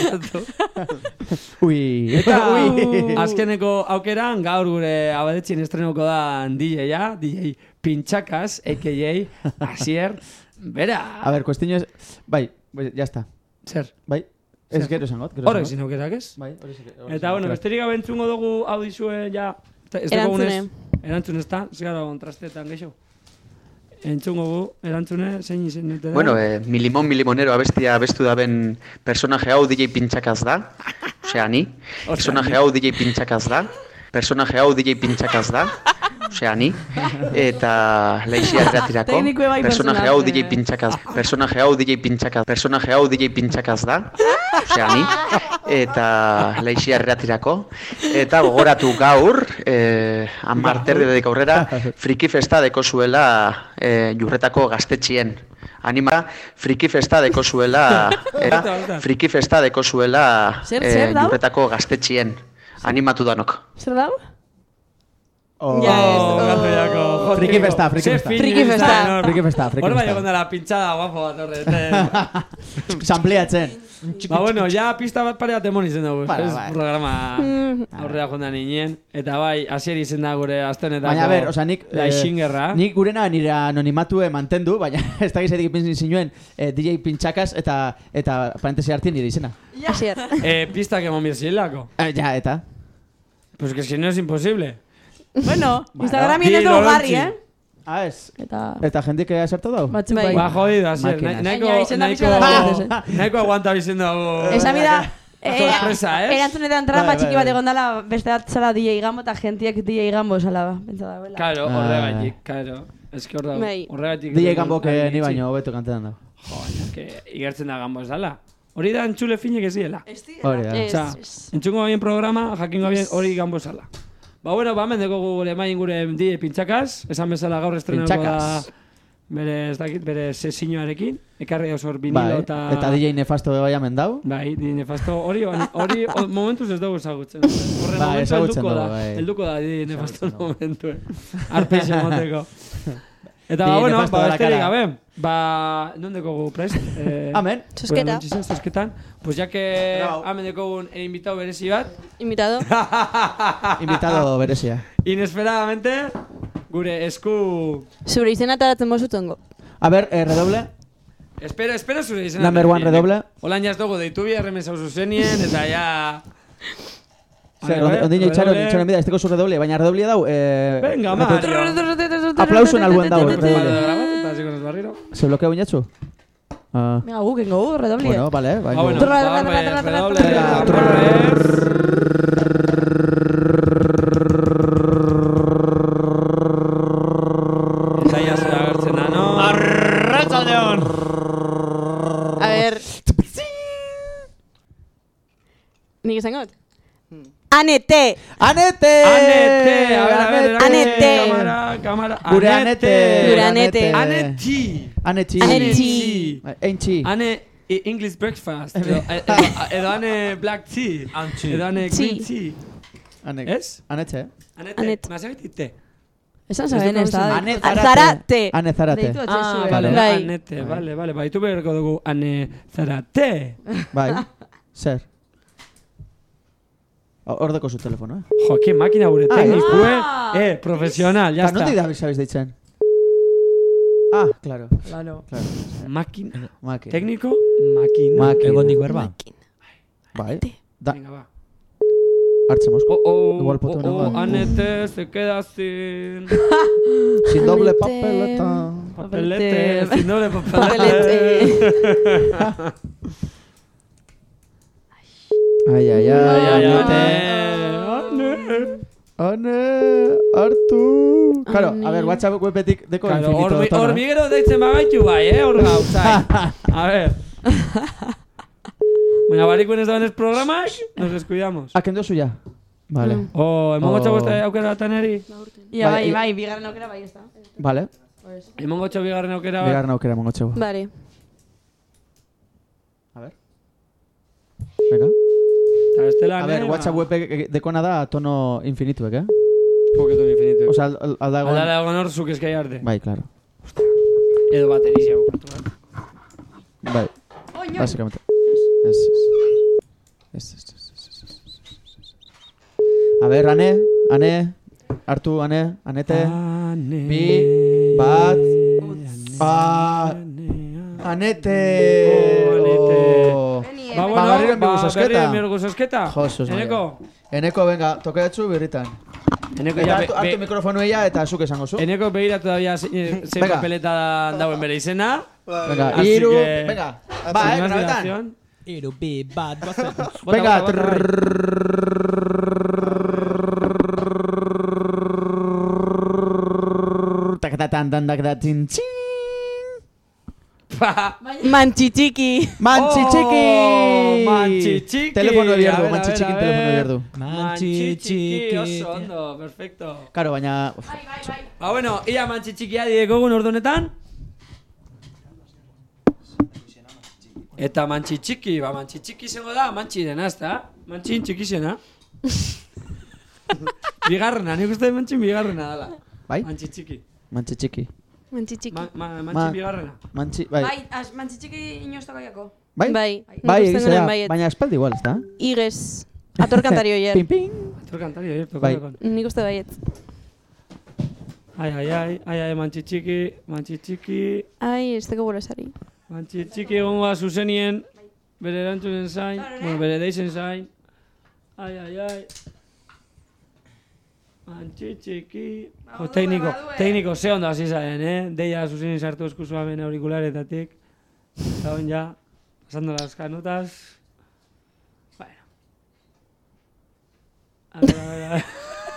Ui. Eta Ui. azkeneko aukeran gaur gure abadetzin estrenoko da D J-a, D J Pintxakas, a k a. Asier Bera. A ver, cuestión es... Bai, bai, ya está. Zer? Bai, ez Zer? gero esangot. gero Horrek esangot. zin aukerak ez? Bai, hori zin- hori Eta, zin bueno, aukerak. besterik gabe entzungo dugu audizue ja... Ez Erantzune. Erantzun ez da, ez gara kontrastetan geixo. Entzungo gu, erantzune, zein izen dute da? Bueno, eh, mi limón, mi limonero abestia abestu daben personaje hau D J Pintxakaz da. Osea, ni. Personaje hau D J Pintxakaz da. Personaje hau D J Pintxakaz da. Osea, ni. Eta laixia erratirako. Teknikoe bai Personaje hau D personaje. J Pintxakaz. Personaje hau D J Pintxakaz. Personaje hau D J Pintxakaz da. Osea, ni. Eta laixia erratirako. Eta gogoratu gaur, eh, hamar terditik aurrera, friki festa deko zuela eh, jurretako gaztetxien. Anima, friki festa deko zuela, eh, friki festa deko zuela Zer, eh, zer dau? jurretako gaztetxien. Animatu danok. Zer dau? Oh, Ja, ez, oh. Gato jako, jo, Friki tío. festa, friki Ze festa. fin Friki izan, festa. hor. Friki festa, friki Hor bai festa. egon dela pintxada guapo bat horre. Sampleatzen. Ba, bueno, ja pista bat pare bat emon izen dugu. Para, Ez bai. programa aurrera jonda ninen. Eta bai, asier izen da gure aztenetako. Baina, a ver, oza, nik... eh, Laixingerra. nik gurena nire anonimatue mantendu, baina ez da gizetik ipinzin zinuen eh, D J Pintxakas eta, eta parentesi hartien nire izena. Asier. Eh, pistak emon birzilako. Eh, ja, eta... Pues que si no es imposible. Bueno, Bueno, Instagramien Di ez dugu Lorontzi. garri, eh? Ah, ez. Eta... Eta jendik asertu dau? Batzuk bai. Ba, jodido, asier. Máquinas. Nahiko, Baina izena nahiko, bizala da, ez, eh? nahiko aguanta bizen dugu. Esan bida... Sorpresa, ez? Erantzunetan trampa Bai, bai, txiki bat bai. egon dala, beste bat zala D J Gambo eta gentiek D J Gambo zala ba. Pentsa da, bela. Claro, Ah. horregatik, claro. Ez que hor dago, Bai. horregatik. D J Gambok Bai, ni itxi. baino hobeto kantetan dau. Jo, que igertzen da Gambo ez dala. Hori da entzule finek ez diela. Hori da. Ez, Osea, ez. entzungo bien programa, jakingo bien hori Gambo zala. Ba, bueno, ba, mendeko gure main gure D J Pintxakas, esan bezala gaur estrenako da Pintxakas. bere, ez dakit, bere sesiñoarekin, ekarri dauz hor Bai, vinilo eta... eta D J Nefasto be bai amen dau. Bai, di nefasto, hori, hori o- momentuz ez dugu ezagutzen. Horre Bai, momentu ezagutzen helduko da, dugu, bai. helduko da di nefasto Ezagutzen dugu. momentuen. Arpeixe moteko. Eta Di ba, bueno, nefasto ba, de la besterik cara. gabe, ba, nondeko gu prest? Eh, Amen. Zozketa. Bueno, zozketan. Pues ya que Bravo. amen dekogun e invitado berezi bat, Invitado. Invitado berezia. inesperadamente, gure esku... Zure izena taratzen mozutongo. A ver, eh, redoble. Espera, espera zure izena. Number one redoble. Holan jaz dugu deitu bi erremen zauzu zenien, eta ja... Zer, ondino itxaron, itxaron bida, ez teko zu redoble, baina redoble dau... Venga, ma! Aplausun albuen dau, redoble. Eta ziko nos barriro. Se blokea uñatxu? Venga, gu, kengo gu, redoble. Bueno, vale, Ah, bueno, redoble, Zaila zera gertzen da, no? Arratsaldeon! A ver... Nik izangot? Anete! Anete! Anete! A ver, a ver, Anete! Kamara, kamara. Gure Anete! Gure Anete! Aneti! Aneti! Aneti! Entxi! Ane English breakfast. Edo, edo ane black tea. Edo ane green tea. Ez? Anetxe. Anete. Mazagitite. Esan zaben ez da. Ane Zarate! Ane Zarate. Deitu Ah, atxezue. vale. Bai. Anete, vale, vale. Baitu beharko dugu ane Zarate. Bai, zer? Hordeko zu telefono, eh? Jo, que makina gure Ah, tekniku, eh? Eh, profesional, ya Eta, está. non da sabes deitzen? Ah, claro. Claro. Claro. Makina. Makina. Técnico, makina. Makina. Egondik berba. Bai. Da, Venga, va. hartzemos. Oh, oh, Igual poto oh, oh, nengoen. Anete se queda sin... Sin doble Anete. papeleta. Papelete, sin doble Papelete. papelete. Ai, ai, ai. Ay, ay, Anete. Ane. Ane, hartu. Claro, a ver, WhatsApp webetik deko Claro, infinito. hormi, tona. hormiguero deitzen bagaitu bai, eh, hor gauzai. A ver. Baina barikuen ez dabenez programak, nos descuidamos. Ah, kendo zu ja. Vale. Oh, emongo Oh. txago este aukera batan eri? Ia, bai, Bai, bai, bigarren aukera bai, ez da. Vale. Emongo txago bigarren aukera bat? Bigarren aukera mongo txego. Vale. A ver. Venga. Eta bestela, A ver, WhatsApp web dekona da tono infinituek, eh? Poketo infinito. O sea, al- aldago... Aldala egon hor zuk eskai arte. Bai, claro. Edo baterizia bukatu bat. Bai. Oin, oin. Básicamente. Ez, ez. Ez, ez, ez, ez, ez, ez. A ver, Ane, Ane, hartu, Ane, Anete. Ane. Bi, bat, ah, Anete. Oh, Anete. Oh. Ba, Ba, bueno, berriro enbigu ba, zozketa. berriro enbigu zozketa. Josus, Eneko? Eneko, venga, tokatzu birritan. Eneko Eta ja... hartu, hartu mikrofonoia eta zuk esango zu. Eneko behiratu da zein Venga. papeleta dauen bere izena. Venga, Así iru, que- venga. Sin Ba, eh, más grabetan. dilación. Iru, bi, bat, gozen. Venga, Bota, bota, bai. takatatan, dan, takatatin, txin. Manchichiki. Manchichiki! Oh, Manchichiki. Telefono A bierdu, ver, a manchichikin ver, a telefono ver. bierdu. Manchichiki, oso ondo, perfecto. Karo, baina... Ba, bueno, ia manchichikia diekogun ordu honetan. Eta manchichiki, ba, manchichiki zengo da, mantxirena, ez da? Mantxin txikizena. Bigarrena, nik uste mantxin bigarrena dala. Bai? Manchichiki. Manchichiki. Manchichiki. Ma, ma, Ma- mantxin bigarrena. Mantxi... Bai. Bai, az, mantzitxiki inoizta baiako. Bai? Bai. Bai, Nik uste egizea, nuen baiet. baina espaldi igual, ez da? Igez. Ator kantario hier. Ping, ping. Ator kantario, eh, Bai. tokon. Nik uste baiet. Ai, ai, ai, ai, ai, manchichiki, manchichiki, Ai, ez teko gure sari. manchichiki egongo da zuzenien, bere erantzunen zain, bueno, bere deizen zain. Ai, ai, ai. Manchichiki. Jo, tekniko, tekniko, ze ondo hasi zaren, eh? Deia zuzenien sartu eskuzu hemen aurikularetatik. Eta hon ja, pasando las canutas. Bueno. A ver, a ver, a ver.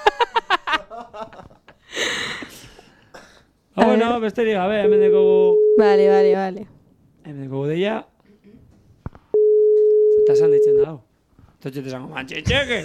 Ah, bueno, besterik gabe, hemen dekogu... Vale, vale, vale. Hemen dekogu deia... Eta esan deitzen dago. Totxe te zango, manchichiki!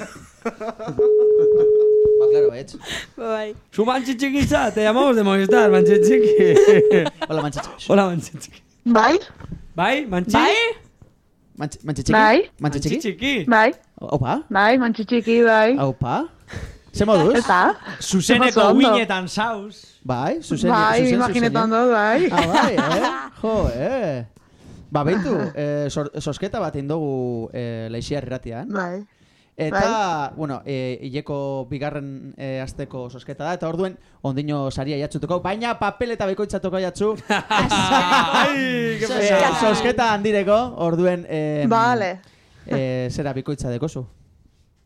Ba, claro, etx. Bai. Su manchichikitza, te llamamos de Movistar, manchichiki! Hola, manchichiki. Hola, manchichiki. Bai? Bai, manchi? Bai? Manchi- Manchichiki? Bai? Manchichiki? Manchichiki. Bai? Opa? Bai, mantxitxiki, bai. Aupa? Ze moduz? Eta? Zuzeneko Oso ondo. uinetan sauz. Bai, zuzen, Bai, zuzen, imaginetan zuzenean. dut, bai. Ah, bai, eh? Jo, eh? Ba, behitu, eh, sor, sosketa bat indogu eh, Leixiar irratian. Bai. Eta, bueno, eh, hileko bigarren eh, asteko sosketa da, eta orduen ondino saria jatzuteko, baina papel eta bekoitza toka jatzu. Ai, que Eh, sosketa handireko, orduen... Eh, Vale. eh, zera bikoitza dekozu.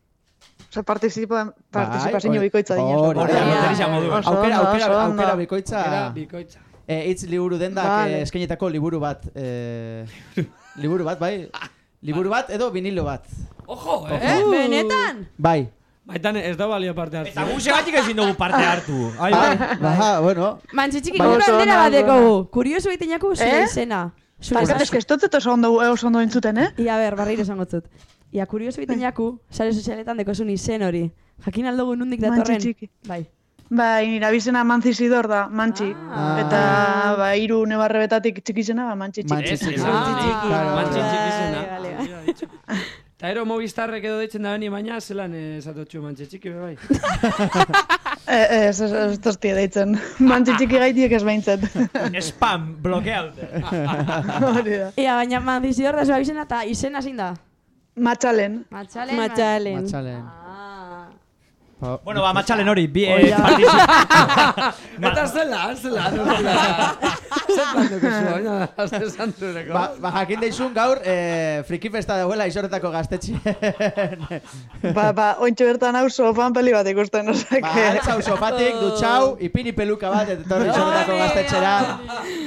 Osa, participa, Bai, participazio hori- bikoitza dina. hori da, Noticia moduan. Oso Aukera, ondo, aukera, oso ondo. aukera bikoitza. Aukera bikoitza. Eh, itz liburu dendak Vale. eh, eskainetako liburu bat. Eh, liburu bat, bai. Liburu bat edo vinilo bat. Ojo, eh? Eh, benetan? Bai. Baitan ez da balio parte hartu. Eta guse batik ezin dugu parte hartu. Ai, bai. Baja, bueno. Mantxitxiki Bai, gure oso aldera ona, bat oso dekogu. Kurioso egiten jaku zure Eh? izena. Zure Barkatu, eske ez dut oso ondo, oso ondo entzuten, eh? Ia, ber, barriro esango zut. Ia, kurioso egiten jaku, sare sozialetan dekozun izen hori. Jakin aldugu nundik datorren. Mantxitxiki. Bai. Bai, nire abizena Mantzizidor da, Mantxi. Ah. Eta, ba, hiru nebarrebetatik txikizena, ba, Mantxitxiki. Mantxitxiki. Mantxitxiki. Claro, Mantxitxiki Vale, izena. vale, vale. Eta ero Movistarrek edo deitzen da beni, baina zelan esatotxu mantxetxiki be bai. Eh, Ez, ez, ez tostie deitzen. Mantxitxiki gaitiek ez behintzat. Spam, blokeaute. Hori da. Ia, baina mandizidor da zua izena eta izena zein da? Matxalen. Matxalen. Matxalen. Matxalen. Ah. Pa- Bueno, ba, matxalen hori. Bi, eh, Hori da. partizi- Eta zela, zela, zela. Zer plantuko zu, baina, azte santureko. Ba, ba, jakin deizun gaur, eh, friki festa dauela isorretako gaztetxien. Ba, ba, ointxo bertan hau sofan peli bat ikusten, Ba, osake. altzau sofatik, dutxau, ipini peluka bat, eta etorri isorretako gaztetxera.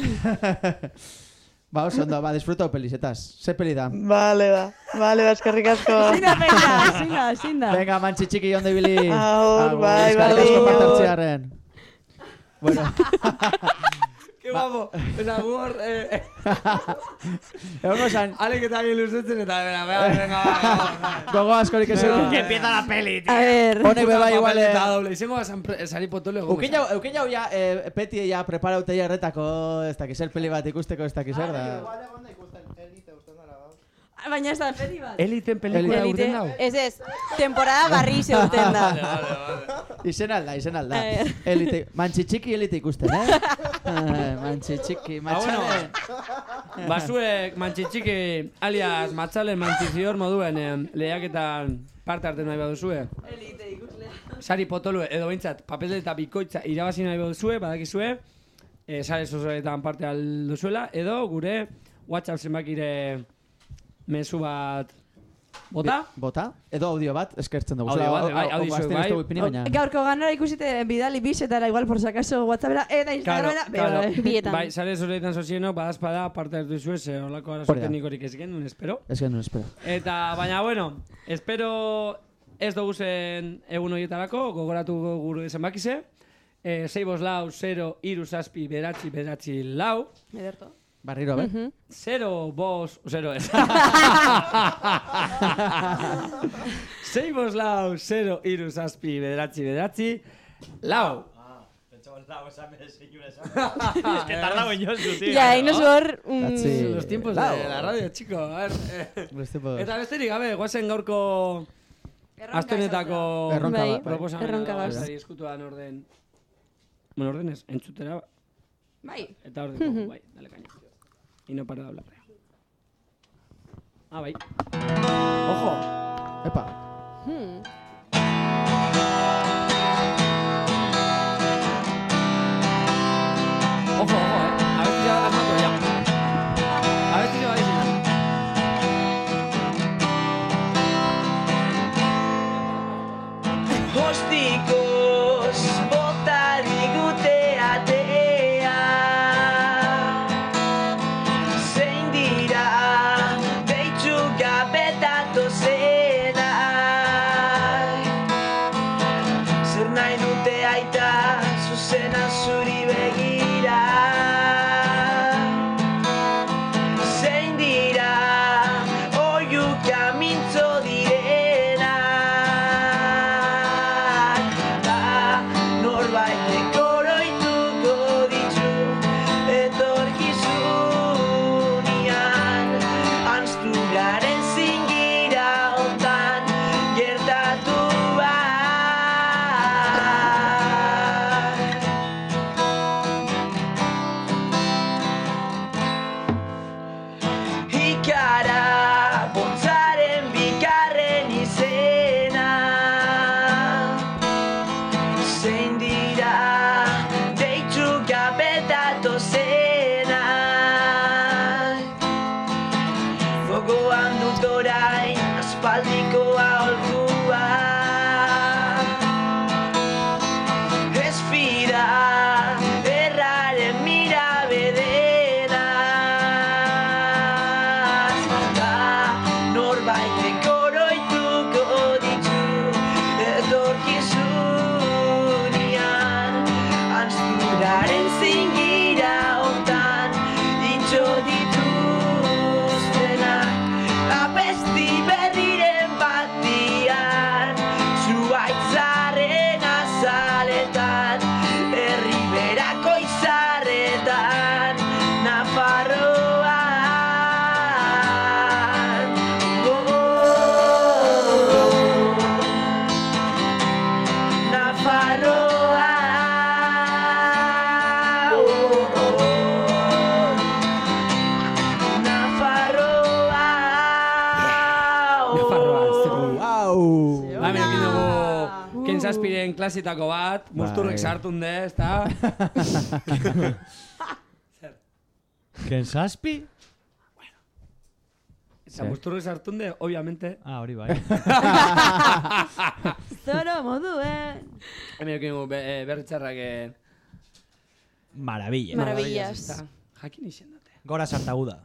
Ba, oso ondo, ba, disfrutau pelizetaz. Ze peli da? Vale, ba. Vale, ba, eskerrik asko. Zein da, peña, zein da, zein da. Venga, mantxitxiki jonde bili. Agur, bai, Eskerrik bai. asko parte hartzearen. Bueno. Ke guapo. Eta gugor, eh... Egon gozan, Alek eta gil luzetzen eta, bera, bera, venga, venga. gogo askorik ez Venga. Que empieza la peli, tío. A ver. Honek beba igual... eh, Eta doble, izango bazan pre- sari potolo egon. Eukin jau, eukin jau ja, eh, peti ja preparaute ja erretako, ez dakiz el peli bat ikusteko, ez dakiz er da. Baina ez da peli bat. Eliten pelikula Elite. urten dau. Ez ez, temporada barri zeuten da. Izen alda, izen alda. A ver. Elite, mantxitxiki elite ikusten, eh? Eh, Mantxitxiki, Ah, bueno. matxalen. Basuek mantxitxiki alias matzalen mantxizior moduen eh, lehiaketan parte hartzen nahi baduzue. Sari potolue edo behintzat papel eta bikoitza irabazi nahi baduzue, badakizue, eh, sare sozialetan parte alduzuela, edo gure WhatsApp zenbakire mezu bat bota? Bota? Edo audio bat, eskertzen dugu. Audio bat, bai, audio bai. bai. Ipini baina. Gaurko ganara ikusite bidali bisetara igual por si acaso WhatsAppera eta Instagramera. Claro, Beba, Bietan. Bai, sare sozialetan sozienok, badazpada parte hartu duzue, ze holako arazo Hori da. teknikorik ez genuen, espero. Ez genuen, espera. Eta, baina, bueno, espero ez dugu zen egun horietarako, gogoratu gure zenbakize. Eh, sei bost lau, zero, iru zazpi, beratzi, beratzi, lau. Ederto. Barriro, be? Zero, bos, zero ez. sei bost lau, zero, iru zazpi, beratzi, beratzi, lau. Es que tardaba en yo en su tío. Ya, ahí nos hor... Atzi. Los tiempos Lau. de la radio, chico. A ver, eh. Los tiempos. Eta besterik gabe, guazen gaurko astenetako Erronka Bai. bat, bai. proposamena Erronka dago, bat. estari eskutuan orden. Bueno, ordenez, entzutera. Bai. Eta orden, bai, dale caña. Y no para de hablar. Ah, bai. Ojo. Epa. Hmm. Ojo, ojo, eh. A ver si ya has matado ya. A ver si se va a decir. Bostikos bota digute atea. Zein dira deitzu gabe datozenak. Zer nahi dute aita zuzena zuri begira. Zein dira oiuka mintzo direnak. Da norbaitek oroituko ditu etorkizunian. Anztu garen zingira hontan gertatu Ikara bontzaren bigarren izena. Zein dira deitzu gabe datozenak. Gogoan dut orain aspaldiko aholkua. Saspiren klasitako bat, musturrek sartun de, ezta? Ken Saspi? Eta musturrek sartun de, obviamente. Ah, hori bai. Zoro moduen. Hemen eukingu berritxarrak... Maravillas. Maravillas. Jakin izen dute. Gora sartaguda.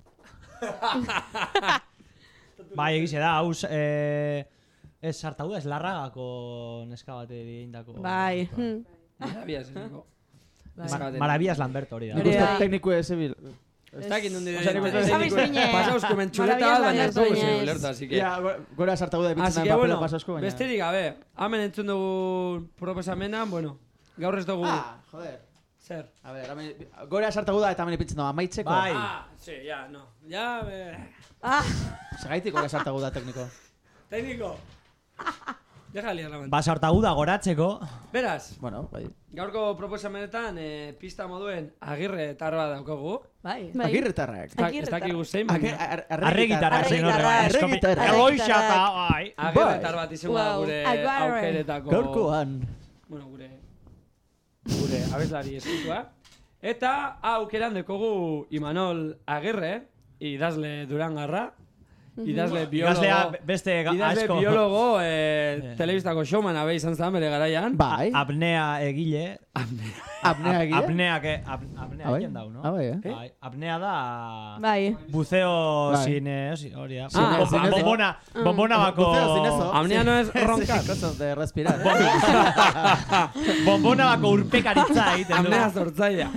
Bai, egize da, hau... Eh, ez sartaguda, ez larragako neska bate egindako. Bai. Maravillas, esako. Maravillas Lamberto hori da. Nik uste tekniku ezebil. Ez dakit nundi Sabes pasauzko mentxuleta, baina ez dugu zen ulertu, así que... Ja, gora sartaguda ebitzen da papela pasauzko, baina... Besterik gabe, hamen entzun dugu proposamena, bueno, gaur ez dugu... Ah, joder. Zer? A ver, gora sartaguda eta hamen ipitzen dugu amaitzeko. Bai. Ah, sí, ya, no. Ya, be... Ah. Segaitik gora sartaguda tekniko. Tekniko. Deja liar la mente. Ba, sartaguda goratzeko. Beraz, bueno, bai. Gaurko proposamenetan eh, pista moduen agirre tarra daukagu. Bai. Agirre tarrak. Ez dakigu zein, baina... Arregitarrak zein horre. Arregitarrak. Egoixata, bai. Agirre tar bat izango da gure aukeretako... Gaurkoan. Bueno, gure... Gure abeslari eskutua. Eta aukeran dekogu Imanol Agirre, idazle Durangarra. Idazle biologo... Idazlea beste Idazle asko. biologo, eh, telebistako showman abe izan zen bere garaian. Bai. Apnea egile. Apnea egile? Apnea que... Apnea egin dau, no? Ah, bai, eh? Bai. Apnea da... Bai. Buceo Bai. sin... eh, hori da. Ah, Bo- bombona, bombona bako... Buceo sin eso. Apnea no es roncar. Sí, cosas de respirar. Bombona bako urpekaritza egiten du. Apnea sortzaia.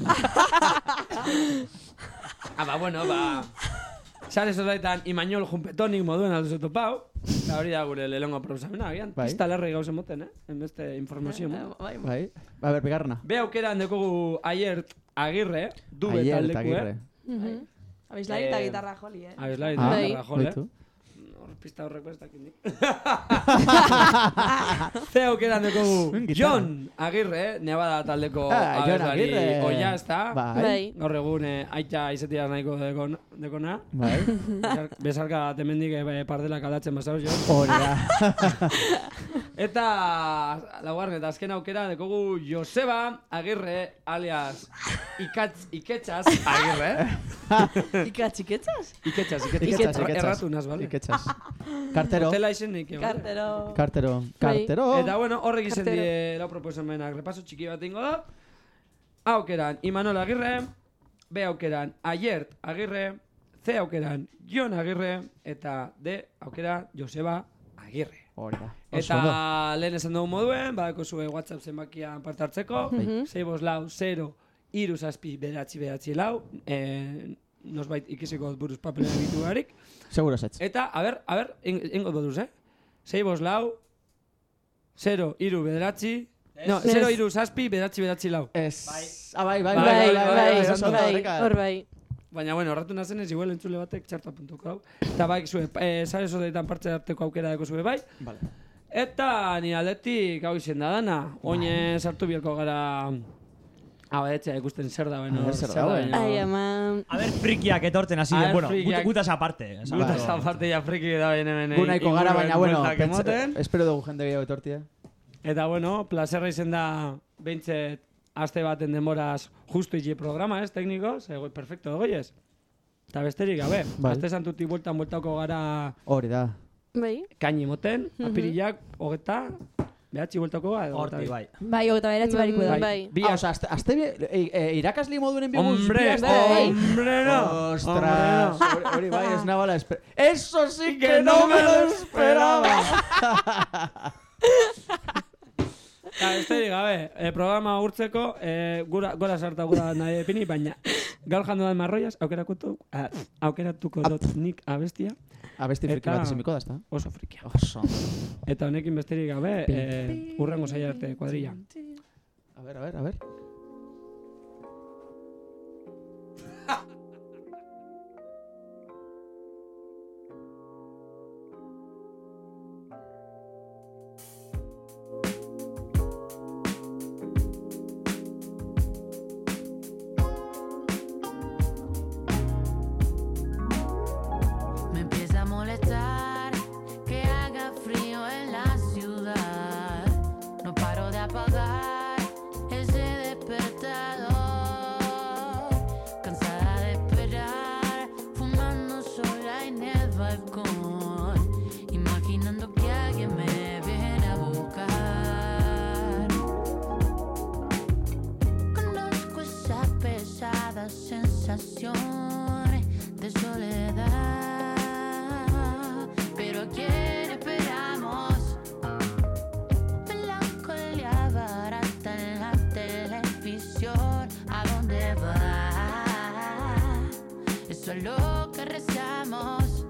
Ah, ba, bueno, ba... Sare sozaitan Imanol Junpetonik moduen alduzu topau. Eta hori da gure lehengo proposamena, agian. Bai. Pista larrei gauzen moten, eh? Enbeste informazio mo. Bai. Bai. A ver, bigarrena. Be aukeran dekogu Aiert Agirre, dube Aiert taldeku, Agirre. eh? Abislari eta Eh, gitarra joli, eh? Abeslari Ah, eta gitarra jole. baitu. Hor pista horrek ez dakit nik. Ze aukeran dekogu Jon Agirre, Nevada taldeko Ah, Jon abeslari Agirre. oia, ezta? Bai. Bai. Gaur egun eh, aita izetiaz nahiko dekon, dekona. Bai. Besar- Besarka temendik eh, pardelak aldatzen basauz jo. Hori da. Eta laugarren eta azken aukera dekogu Joseba Agirre alias Ikatz Iketxaz Agirre. Ikatxiketzaz? Iketxaz, Iketxaz, Iketxaz. iketxaz. Erratu naz, bale? Iketxaz. Kartero. Hotela izenik, eh, bale? Kartero. Kartero. Kartero. Eta bueno, horrek izen Kartero. die lau proposamenak repaso txiki bat ingo da. Aukeran Imanol Agirre, B aukeran Aiert Agirre, C aukeran Jon Agirre, eta D aukera Joseba Agirre. Hori da. Eta lehen esan dugu moduen, badako zue WhatsApp zenbakian parte hartzeko, sei bost lau, zero, iru zazpi, beratzi, beratzi lau, eh, nosbait ikisiko buruz papelera egitu barik. Seguro setz. Eta, a ber, a ber, ingo boduz, eh? sei bost lau, zero, iru, bederatzi, no, Ez. zero, iru, zazpi, bederatzi, bederatzi lau. Ez. Ah, bai, bai, Bai, bai, bai, bai, bai, oso ondo, bai, horreka. hor bai. Baina, bueno, horretu nazen ez, igual entzule batek txartu apuntuko hau. Eta bai, zue, eh, sare sodeetan partze harteko aukera deko zue bai. Vale. Eta ni aldetik hau izen da dana. Oine sartu bielko gara... Hau etzea ikusten zer da beno. A ber, zer dagoen. Ai, ama... A ver, frikiak etorten hasi A den, ver, bueno, frikiak. gut- gutaz aparte. esan Gutaz beharko. aparte ja friki da bine hemen. Gu nahiko gara, baina, bueno, bueltak pentsa- emoten. espero dugu jende gehiago etortia. Eta bueno, plazerra izen da behintzet aste baten denboraz justu iti programa, ez, tekniko? Zego, perfecto goiez. Eta besterik gabe, Bai. aste santutik bueltan bueltako gara Hori da. Bai. kaini moten, apirilak, hogeta, behatzi bueltako gara. Horti, bai. Bai, hogeta beratzi bariko da. Bai. Bi Ah, oza, azte, azte bi, e, e, irakasli moduen enbiguz. Hombre, hombre, no. Ostras, Hombre, hori, hori bai, ez nabala esper... Eso sí que no me lo esperaba. Eta besterik gabe, eh, programa urtzeko, eh, gura, gora sarta gura nahi epini, baina gaur jandu da marroiaz, aukeratuko, ah, aukeratuko dut nik abestia. Abesti friki Eta- bat izimiko da, ezta? Oso frikia. Oso. Eta honekin besterik gabe, eh, urrengo saia arte kuadrilla. A ver, a ver, a ver. Me empieza a molestar que haga frío en la ciudad. balcón, imaginando que alguien me viene a buscar. Conozco esa pesada sensación de soledad, pero ¿a quién esperamos? Melancolía barata en la televisión, ¿a dónde va? Eso es lo que rezamos.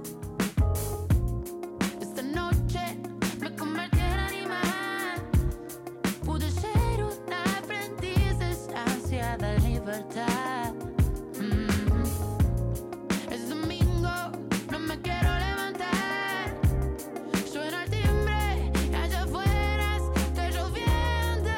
Esta noche me convertí en animal, pude ser una aprendiz de esa ansiada libertad. Mm. Es domingo, no me quiero levantar, suena el timbre y allá afuera está lloviendo.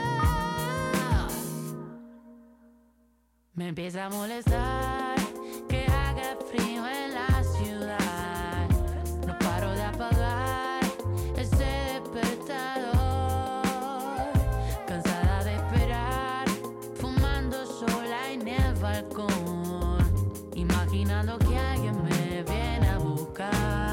Me empieza a molestar que haga frío en la ciudad. No paro de apagar ese despertador, cansada de esperar, fumando sola en el balcón, imaginando que alguien me viene a buscar.